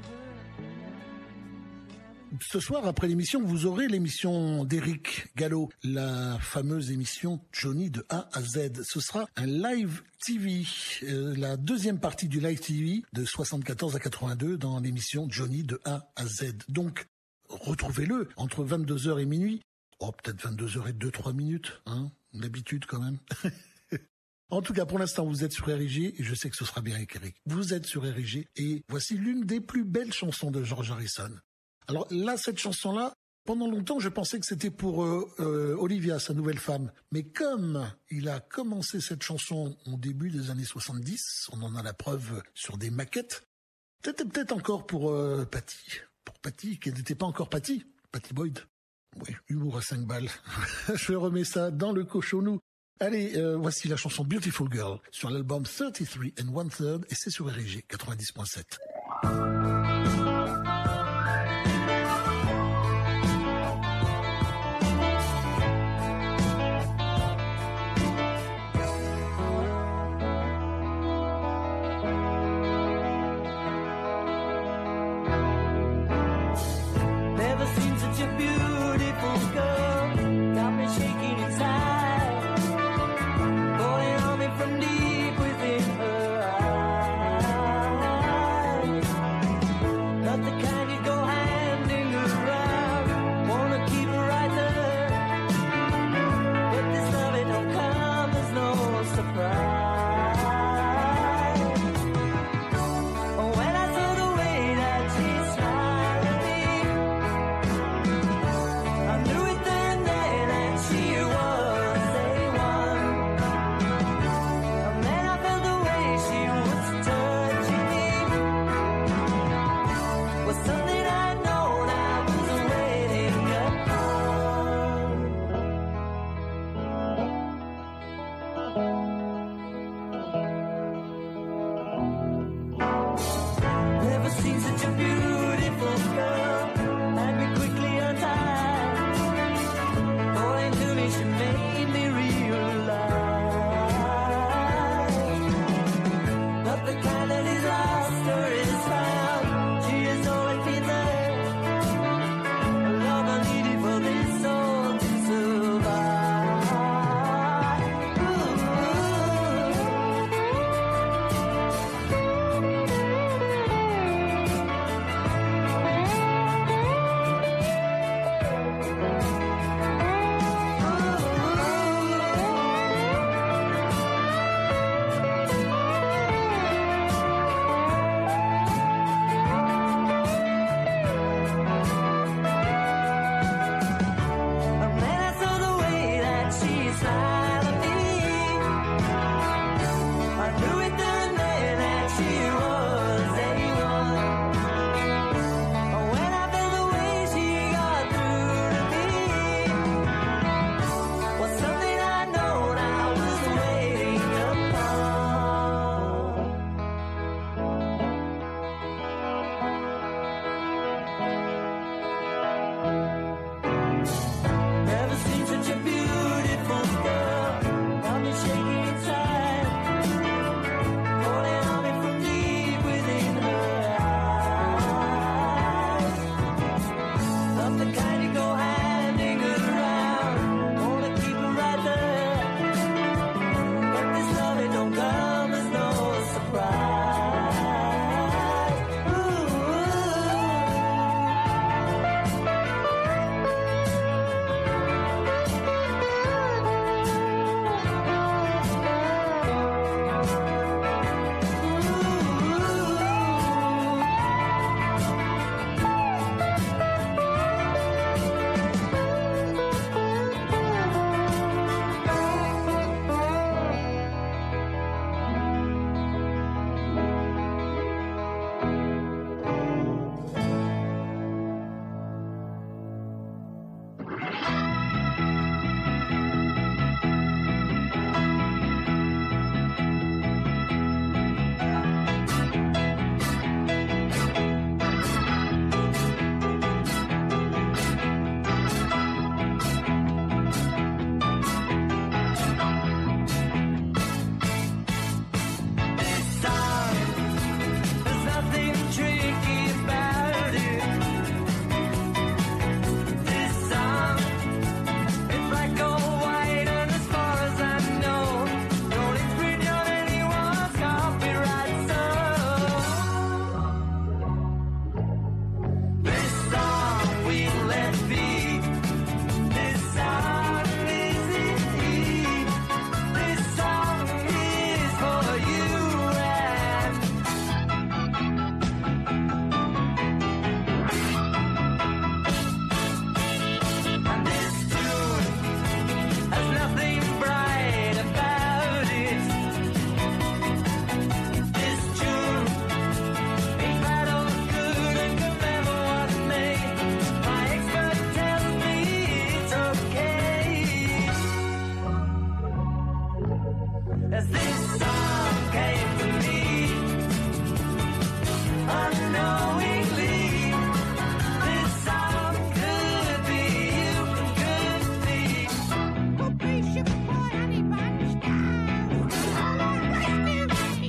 hurt? Ce soir, après l'émission, vous aurez l'émission d'Éric Gallo, la fameuse émission Johnny de A à Z. Ce sera un live T V, euh, la deuxième partie du live T V de soixante-quatorze à quatre-vingt-deux dans l'émission Johnny de A à Z. Donc, retrouvez-le entre vingt-deux heures et minuit. Oh, peut-être vingt-deux heures et deux trois minutes, hein, l'habitude quand même. En tout cas, pour l'instant, vous êtes sur R I G et je sais que ce sera bien avec Eric. Vous êtes sur R I G et voici l'une des plus belles chansons de George Harrison. Alors là, cette chanson-là, pendant longtemps, je pensais que c'était pour euh, euh, Olivia, sa nouvelle femme. Mais comme il a commencé cette chanson au début des années soixante-dix, on en a la preuve sur des maquettes, peut-être peut-être encore pour euh, Patty. Pour Patty, qui n'était pas encore Patty. Patty Boyd. Oui, humour à cinq balles. Je remets ça dans le cochonou. Allez, euh, voici la chanson Beautiful Girl sur l'album thirty-three and one third et c'est sur R I G quatre-vingt-dix point sept. Never seen such a beautiful girl. Got me shaking inside. Calling on me from deep within her eyes. as this song came to me, unknowingly. This song could be you, could be. Could be shipped by anybody style. All always be ready.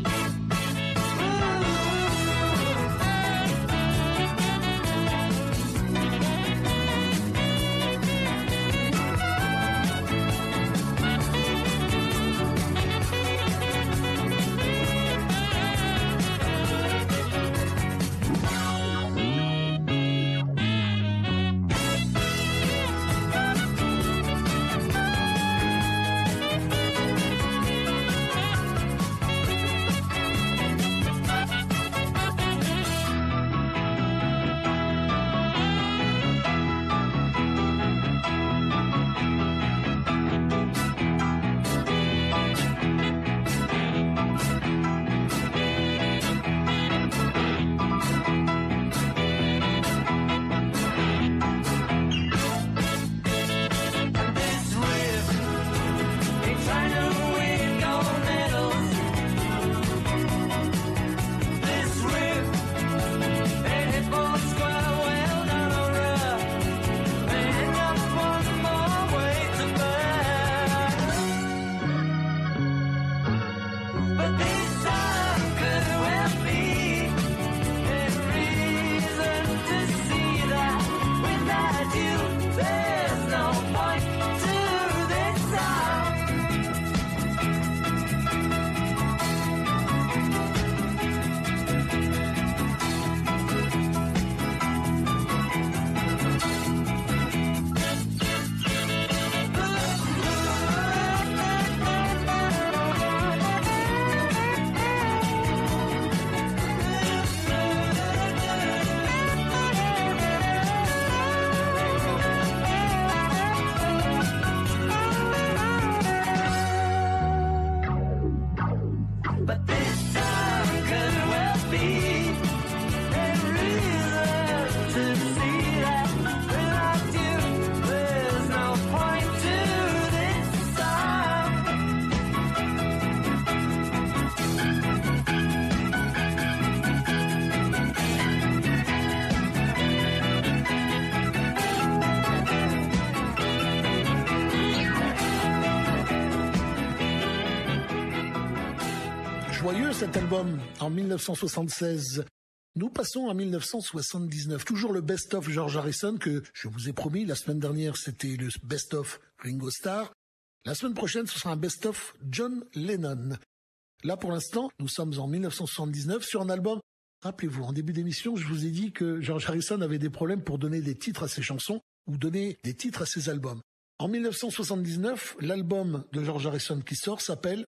Joyeux cet album en mille neuf cent soixante-seize. Nous passons à mille neuf cent soixante-dix-neuf. Toujours le best-of George Harrison que je vous ai promis. La semaine dernière, c'était le best-of Ringo Starr. La semaine prochaine, ce sera un best-of John Lennon. Là, pour l'instant, nous sommes en mille neuf cent soixante-dix-neuf sur un album. Rappelez-vous, en début d'émission, je vous ai dit que George Harrison avait des problèmes pour donner des titres à ses chansons ou donner des titres à ses albums. En mille neuf cent soixante-dix-neuf, l'album de George Harrison qui sort s'appelle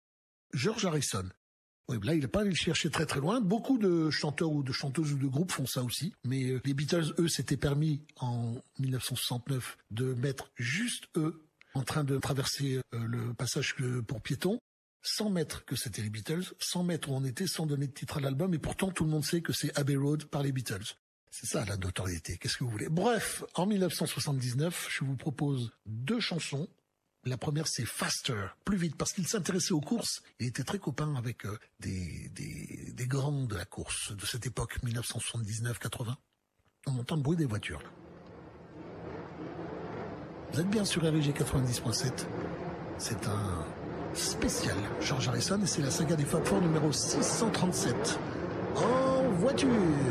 George Harrison. Oui, là, il n'a pas allé le chercher très très loin. Beaucoup de chanteurs ou de chanteuses ou de groupes font ça aussi. Mais euh, les Beatles, eux, s'étaient permis en mille neuf cent soixante-neuf de mettre juste eux en train de traverser euh, le passage euh, pour piétons, sans mettre que c'était les Beatles, sans mettre où on était, sans donner de titre à l'album. Et pourtant, tout le monde sait que c'est Abbey Road par les Beatles. C'est ça la notoriété. Qu'est-ce que vous voulez? Bref, en mille neuf cent soixante-dix-neuf, je vous propose deux chansons. La première, c'est Faster, plus vite, parce qu'il s'intéressait aux courses. Il était très copain avec euh, des, des, des grands de la course de cette époque, mille neuf cent soixante-dix-neuf quatre-vingts. On entend le bruit des voitures, là. Vous êtes bien sur R I G quatre-vingt-dix point sept. C'est un spécial George Harrison et c'est la saga des Fab Four numéro six cent trente-sept. En voiture.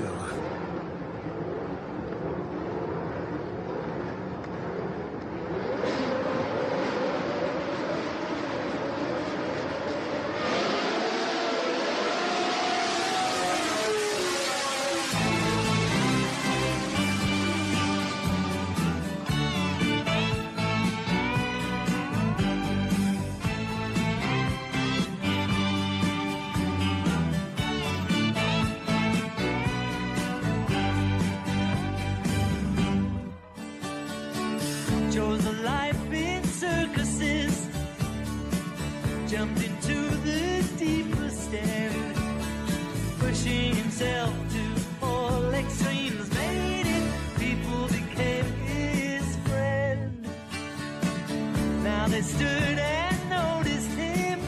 Chose a life in circuses, jumped into the deepest end, pushing himself to all extremes, made it, people became his friend. Now they stood and noticed him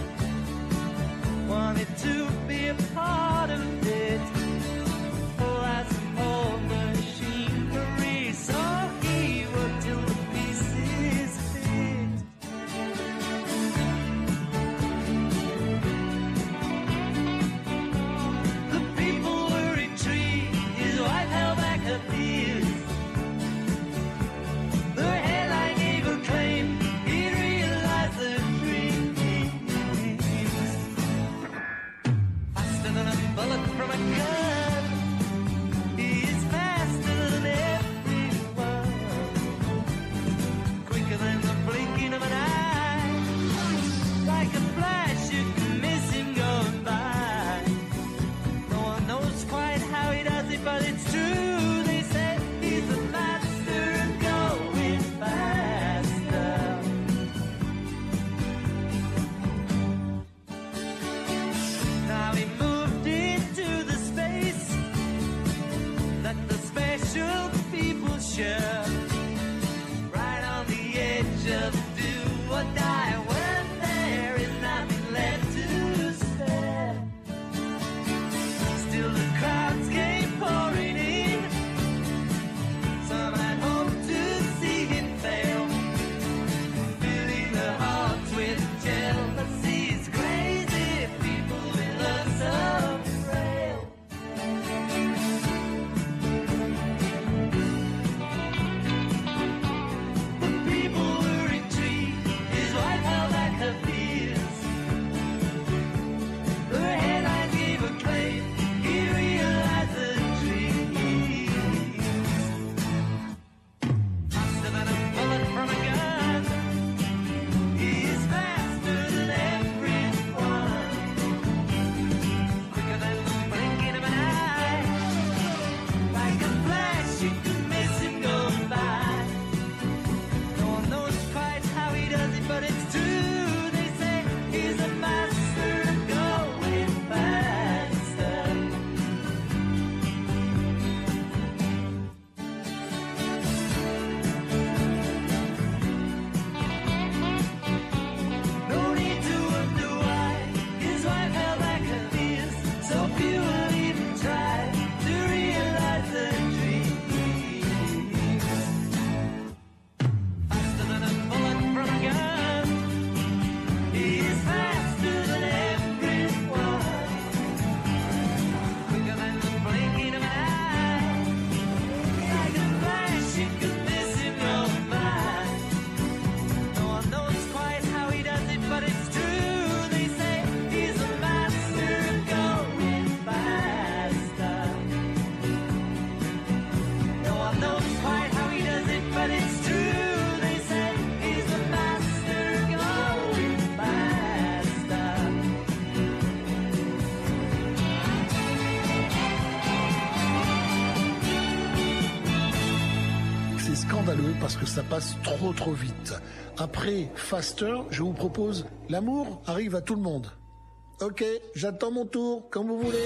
parce que ça passe trop trop vite. Après Faster, je vous propose L'amour arrive à tout le monde. Ok, j'attends mon tour, comme vous voulez.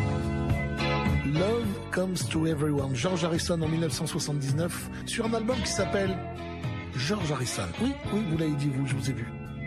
Love Comes to Everyone, George Harrison en mille neuf cent soixante-dix-neuf, sur un album qui s'appelle George Harrison. Oui, oui, vous l'avez dit, vous, je vous ai vu.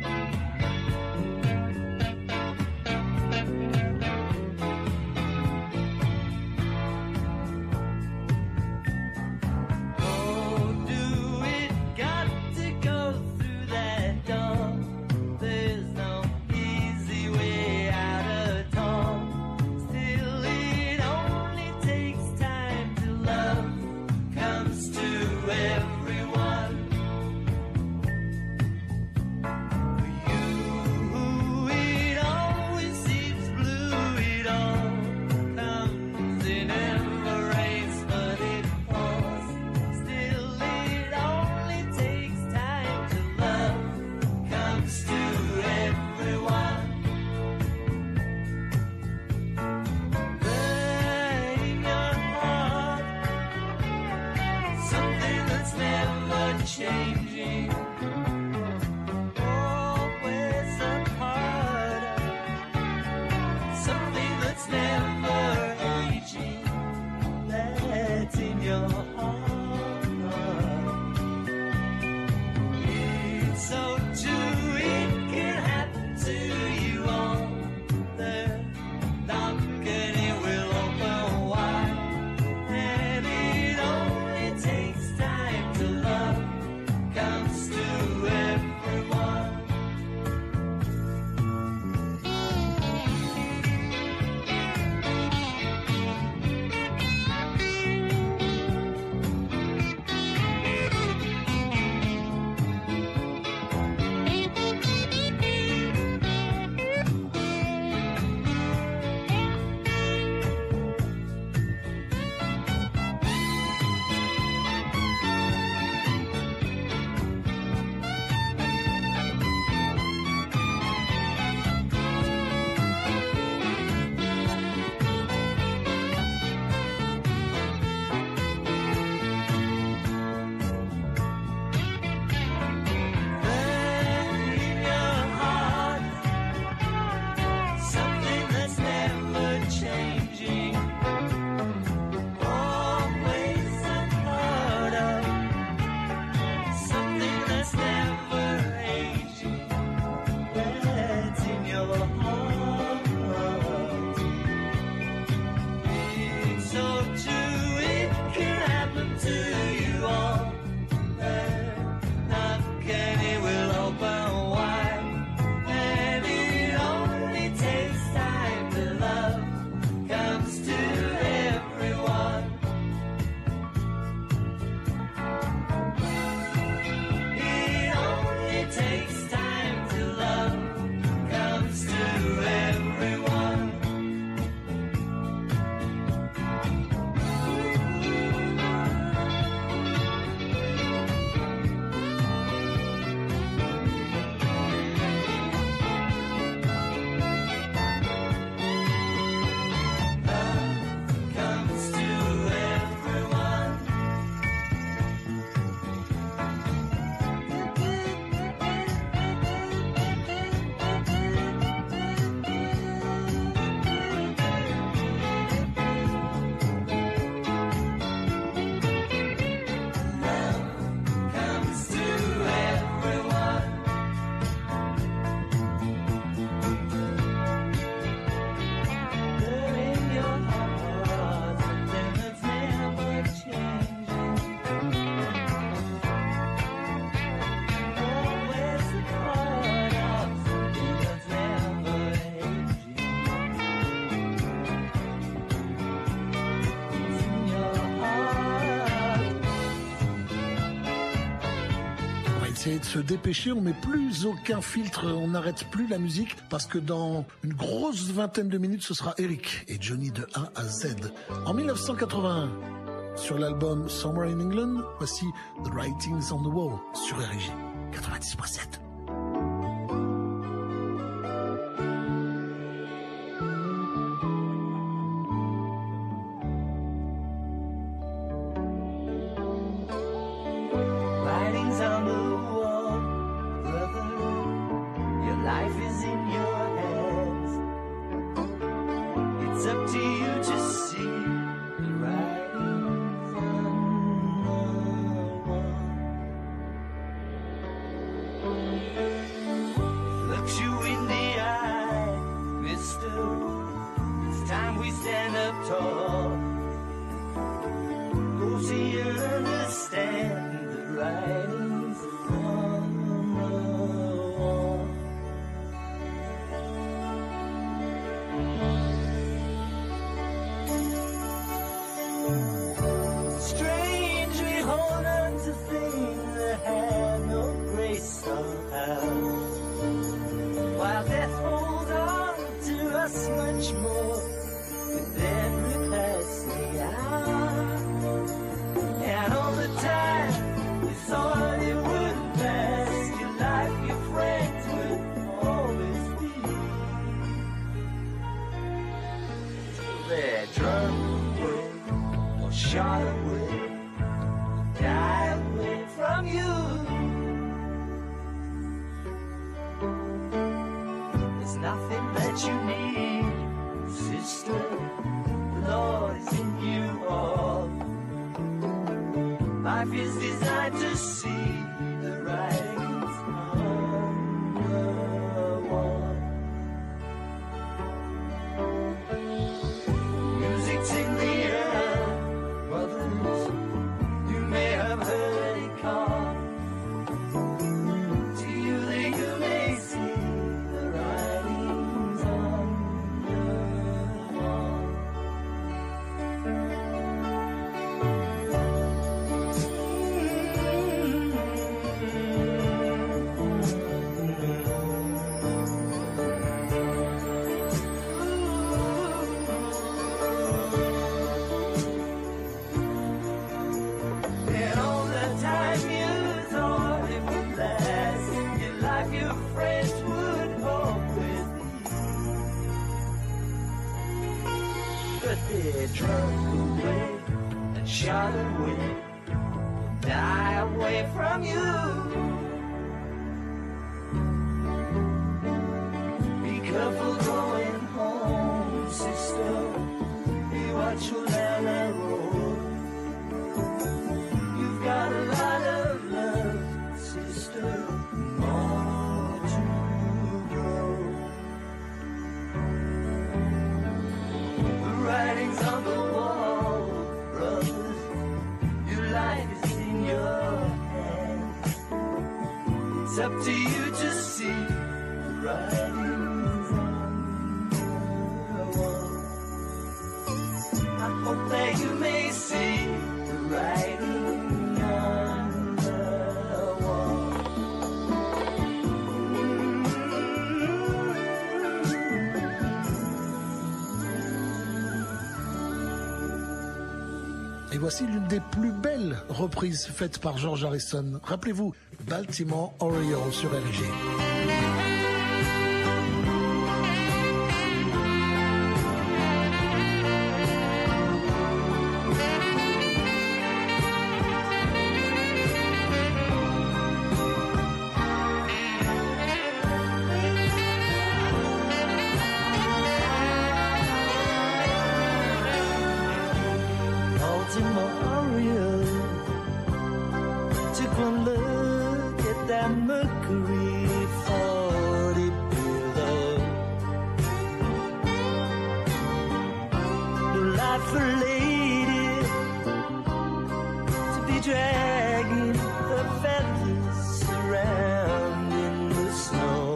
essayer de se dépêcher, on met plus aucun filtre, on n'arrête plus la musique parce que dans une grosse vingtaine de minutes, ce sera Eric et Johnny de A à Z. En mille neuf cent quatre-vingt-un, sur l'album Somewhere in England, voici The Writings on the Wall sur R J quatre-vingt-dix point sept. It's up to you to see the writings on the wall. Looks you in the eye, mister. It's time we stand up tall. Go see and understand the writings on the wall. Strange we hold on to things that have no grace somehow, while death holds on to us much more with every passing hour. And all the time we thought it wouldn't last, your life, your friends would always be. Till they're drunk away or shot away, die away from you. There's nothing that you need, sister. The Lord is in you all. Life is designed to see the writings on the wall. Music's in the air, brothers. You may have heard it call. To you that you may see the writings on the wall. And all the time you thought it would last, your life, your friends would always be. But they're drunk away and shot away, die away from you. Be careful going home, sister. Be watchful down that road. You've got a lot of love, sister, more to grow. The writings on the wall, brothers. Your life is in your hands. It's up to you to see the writings on the wall. I hope that you may see the writing on the wall. Et voici l'une des plus belles reprises faites par George Harrison. Rappelez-vous, Baltimore Orioles sur R G. Baltimore Orioles took one look at that Mercury forty below. No life for lady to be dragging her feathers around in the snow.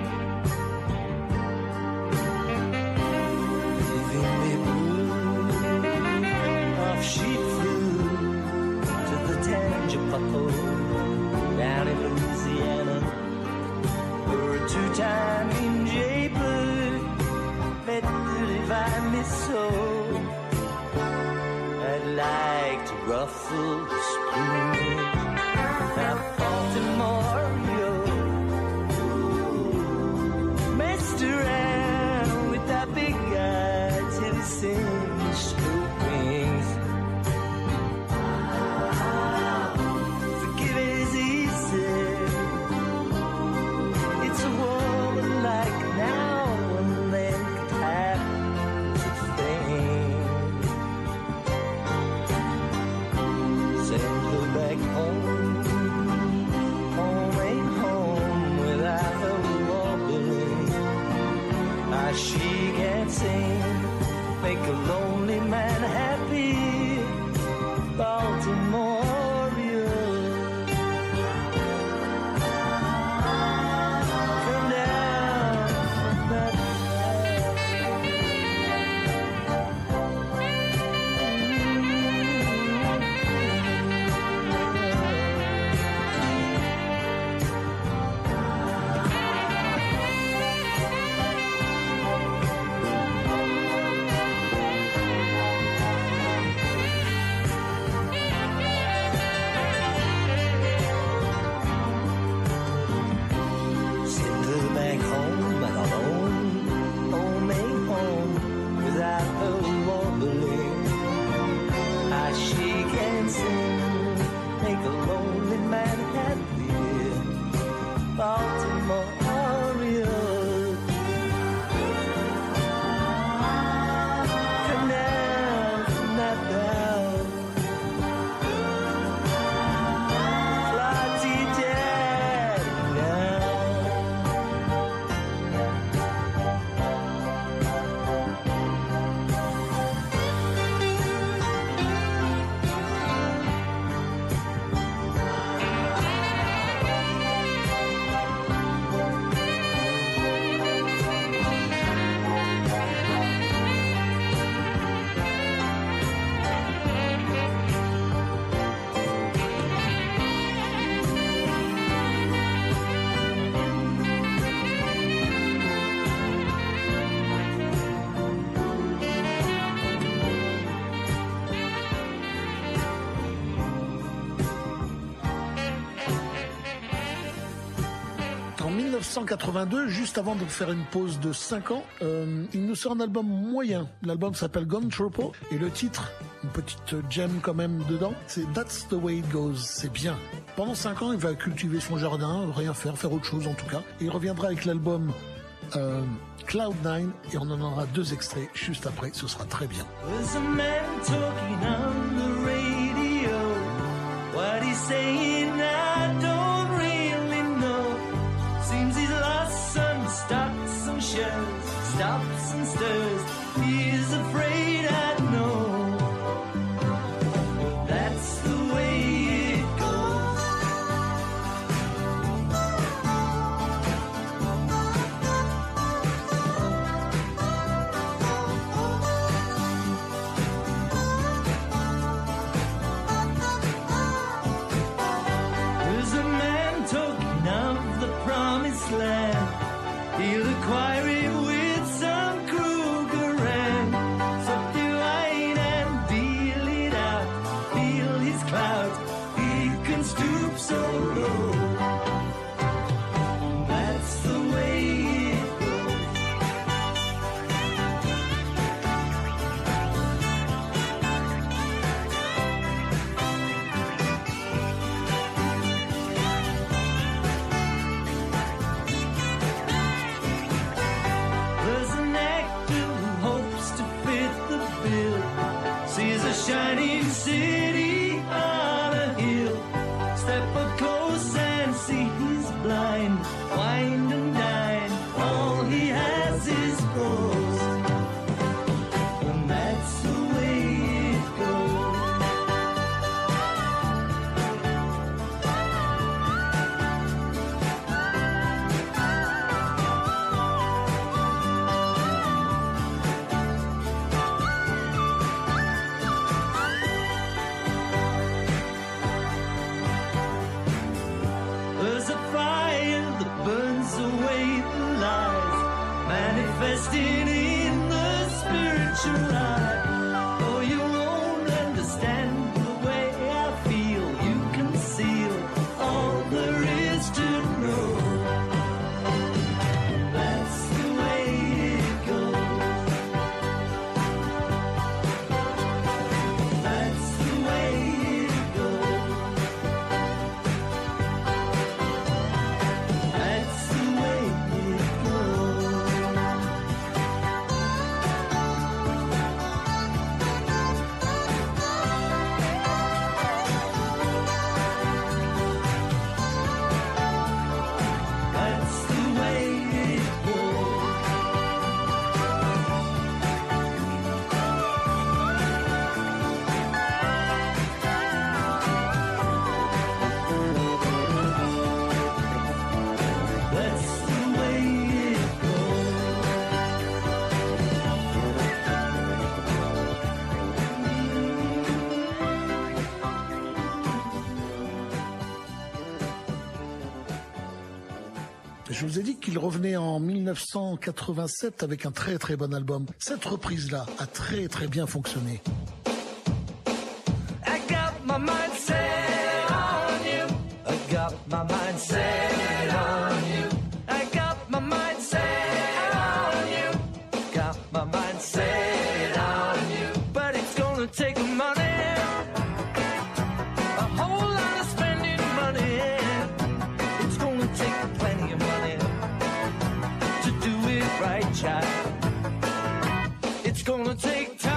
Leaving me blue, off she flew to the Tangipahoe down in Louisiana, where a two-time M J bird met the divine Miss Soul. I'd like to ruffle his plumage. Now Baltimore Orioles messed around with that big guy till he singed wings. Forgive is easy. It's a woman like now and then could have she can sing, make a lonely man happy. Baltimore. mille neuf cent quatre-vingt-deux, juste avant de faire une pause de cinq ans, euh, il nous sort un album moyen. L'album s'appelle Gone Tropo et le titre, une petite gem quand même dedans, c'est That's the Way It Goes. C'est bien. Pendant cinq ans, il va cultiver son jardin, rien faire, faire autre chose en tout cas. Et il reviendra avec l'album euh, Cloud Nine et on en aura deux extraits juste après. Ce sera très bien. There's a man talking on the radio. What he's saying I don't really know. Seems he's lost some stocks, some shares, stops and stirs. He's afraid I know. That's the way it goes. There's a man talking of the promised land. He'll acquire it with some Kruger and subdivide and deal it out. Feel his clouds, he can stoop so low. That's the way it goes. There's an actor who hopes to fit the bill. Sees a shining city on a hill. Step up close and see he's blind. Wind and dine, all he has is ghost. And that's the way it goes. There's a fire that burns away the lies, manifesting in the spiritual eye. Though you won't understand the way I feel, you conceal all there is to know. That's the way it goes. That's the way it goes. That's the way it goes. Je vous ai dit qu'il revenait en mille neuf cent quatre-vingt-sept avec un très très bon album. Cette reprise-là a très très bien fonctionné. I got my mind set on you. I got my mind set on you. I got my mind set on you. Got my mind set on you. But it's gonna take money, a whole lot of spending money. It's gonna take plenty of money to do it right, child. It's gonna take time.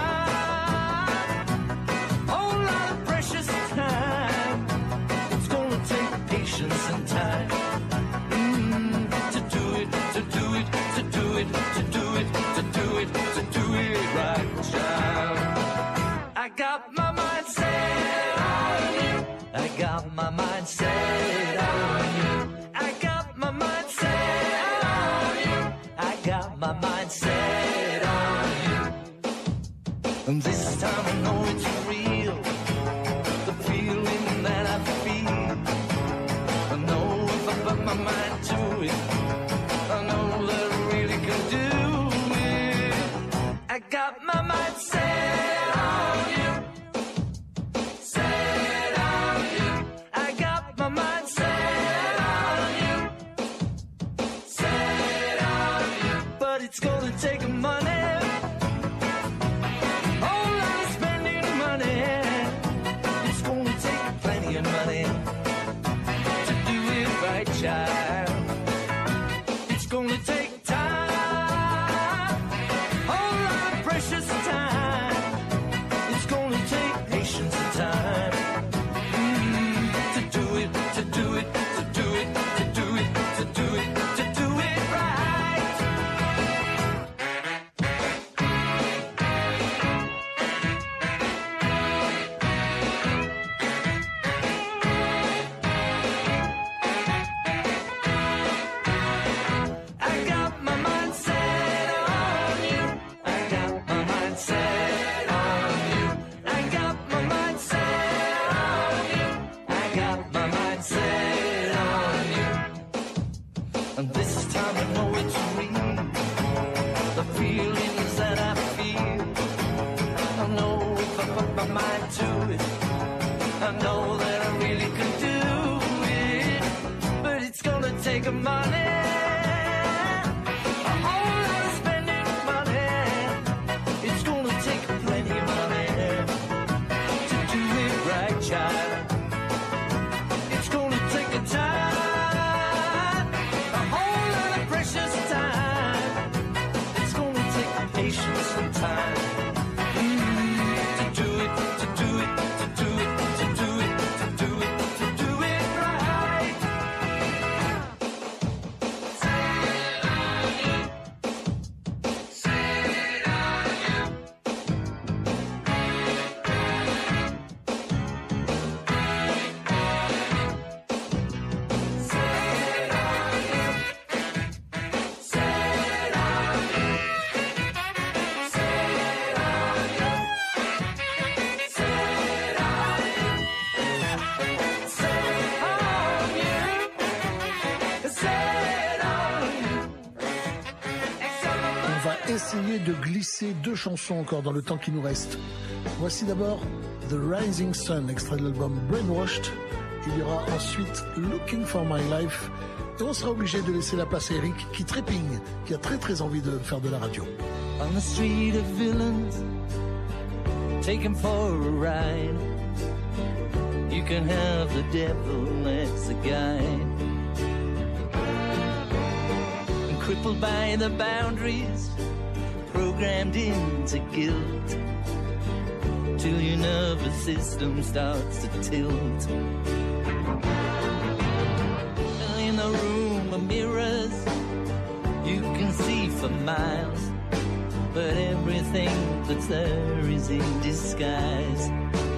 And time mm, to do it, to do it, to do it, to do it, to do it, to do it right, child. I got my mind set on you. I got my mind set on you. I got my mind set on you. I got my mind set on you. And this time I know it's real. The feeling that I feel. I know if I put my mind to it, I know that I really can do it. I got my mind set on you, set on you. I got my mind set on you, set on you. But it's gonna take money, whole lot of spending money. It's gonna take plenty of money. Right, child. It's gonna take time, whole lot of precious time. It's gonna take patience and time mm, to do it, to do it, to do it, to do it, to do it, to do it right. And this time I know it's real. The feelings that I feel. I know if I put my mind to it, I know that I really can do it. But it's gonna take money, a whole lot of spending money. It's gonna take plenty of money to do it right, child. It's gonna take a time. Patience and time mm, to do it, to do it, to do it, to do it, to do it, to do it right. Say it on you. Say it on you. Say it on you. Say it on you. Essayer de glisser deux chansons encore dans le temps qui nous reste. Voici d'abord The Rising Sun, extrait de l'album Brainwashed. Il y aura ensuite Looking for My Life. Et on sera obligé de laisser la place à Eric qui trépigne, qui a très très envie de faire de la radio. On the street of villains, take him for a ride. You can have the devil as a guide. And crippled by the boundaries, programmed into guilt, till your nervous system starts to tilt. In a room of mirrors, you can see for miles, but everything that's there is in disguise.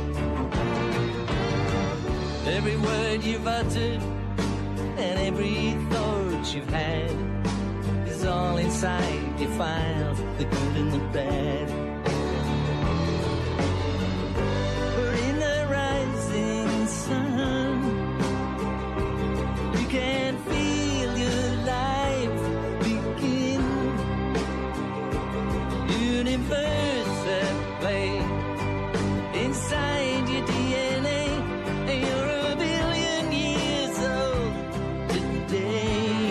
Every word you've uttered and every thought you've had is all inside your files, the good and the bad. But in the rising sun, you can feel your life. universe at play inside your D N A, and you're a billion years old today.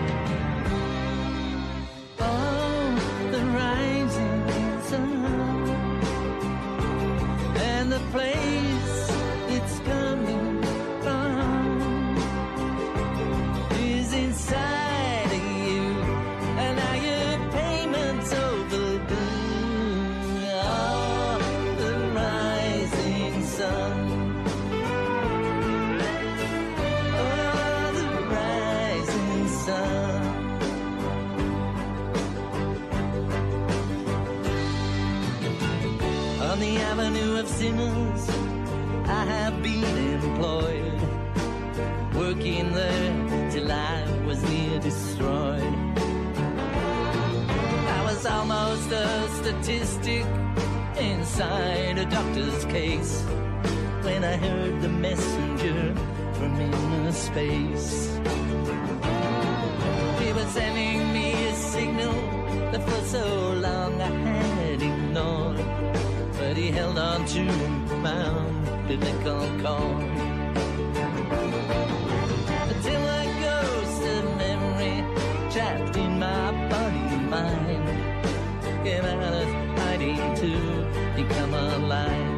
Oh, the rising sun and the place it's coming from is inside of you, and now your payments overdue. Oh, the rising sun. Oh, the rising sun. On the avenue of sinners, I have been employed, working there till I was near destroyed. I was almost a statistic inside a doctor's case when I heard the messenger from inner space. He was sending me a signal that for so long I had ignored, but he held on to my umbilical cord until a ghost of memory trapped in my body and mind came out of hiding to become alive.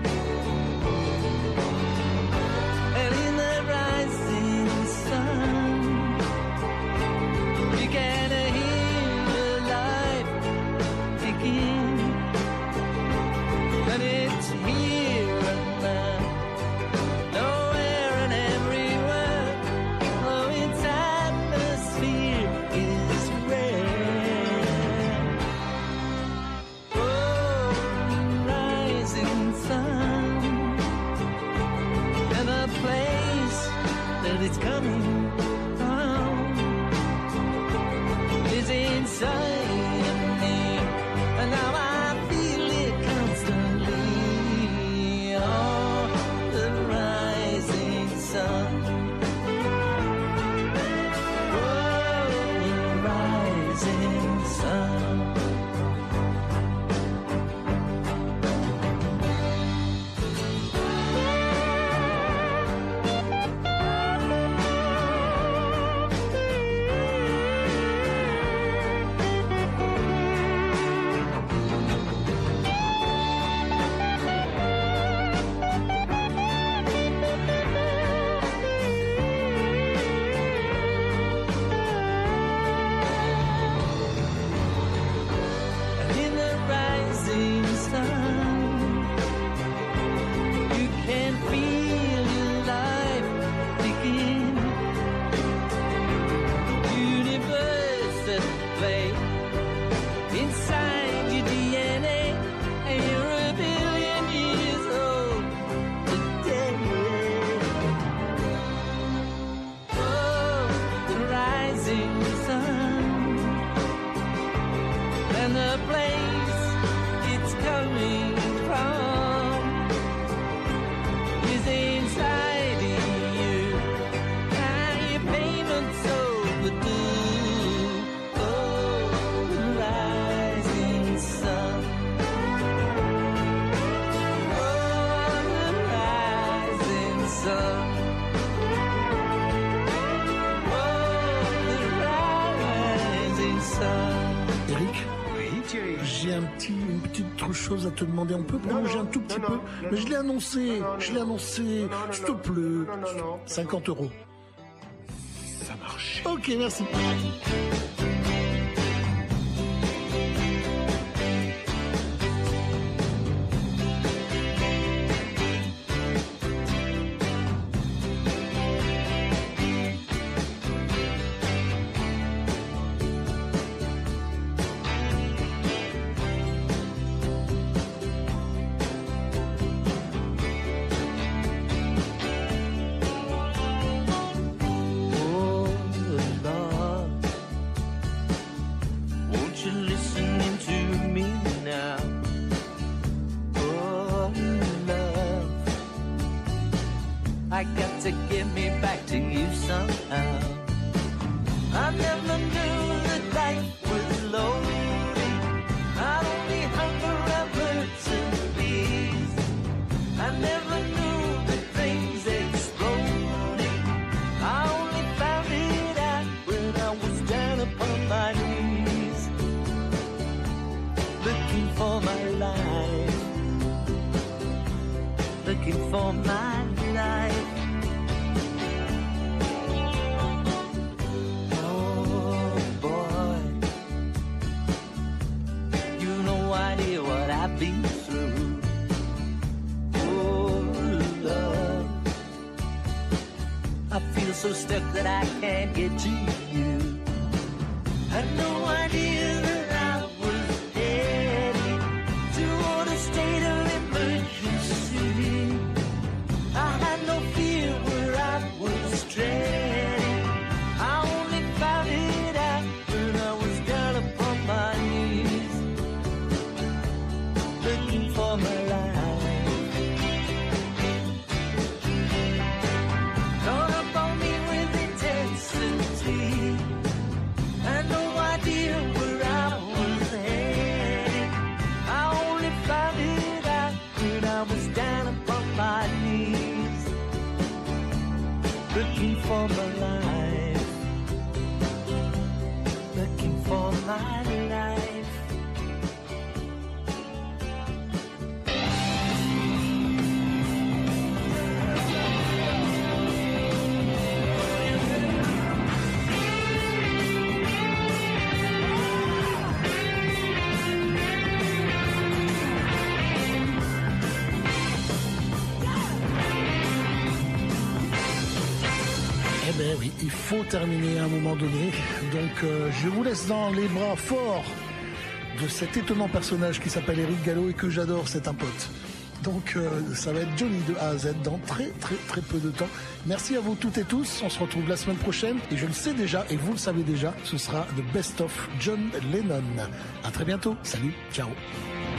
And in the rising sun, you can hear your life begin. And it's here and now, nowhere and everywhere. Oh, its atmosphere is rare. Oh, rising sun, and the place that it's coming from is inside of me, and now I feel it constantly. Oh, the rising sun. Oh, the rising sun. And in the rising sun, you can feel your life begin. Universe at play inside your D N A, and you're a billion years old today. Oh, the rising sun, and the place it's coming from is inside of you, and your payments overdue. Oh, the rising sun. Oh, the rising sun. Oh, the rising sun. Eric, Oui, Thierry. j'ai un petit, une petite chose à te demander. On peut prolonger non, un tout petit non, peu, non, mais non, je l'ai annoncé, non, non, je l'ai non, annoncé, non, non, s'il non, te plaît. non, non, non. cinquante euros. Ça marche. Ok, merci. I got to get me back to you somehow. I never knew that life was lonely. Not only looking for my life, looking for my life. Oh boy, you no idea what I've been through. Oh love, I feel so stuck that I can't get to you. Had no idea that I was headed toward a state of emergency. I had no fear where I was treading. I only found it out when I was down upon my knees, looking for my life. Dawn upon me with intensity. Had no idea where I was headed. I only found it out when I was down upon my knees, looking for my life, looking for my life. Eh ben oui, il faut terminer à un moment donné. Donc euh, je vous laisse dans les bras forts de cet étonnant personnage qui s'appelle Eric Gallo et que j'adore, c'est un pote. Donc euh, ça va être Johnny de A à Z dans très très très peu de temps. Merci à vous toutes et tous, on se retrouve la semaine prochaine et je le sais déjà et vous le savez déjà, ce sera The Best of John Lennon. À très bientôt, salut, ciao.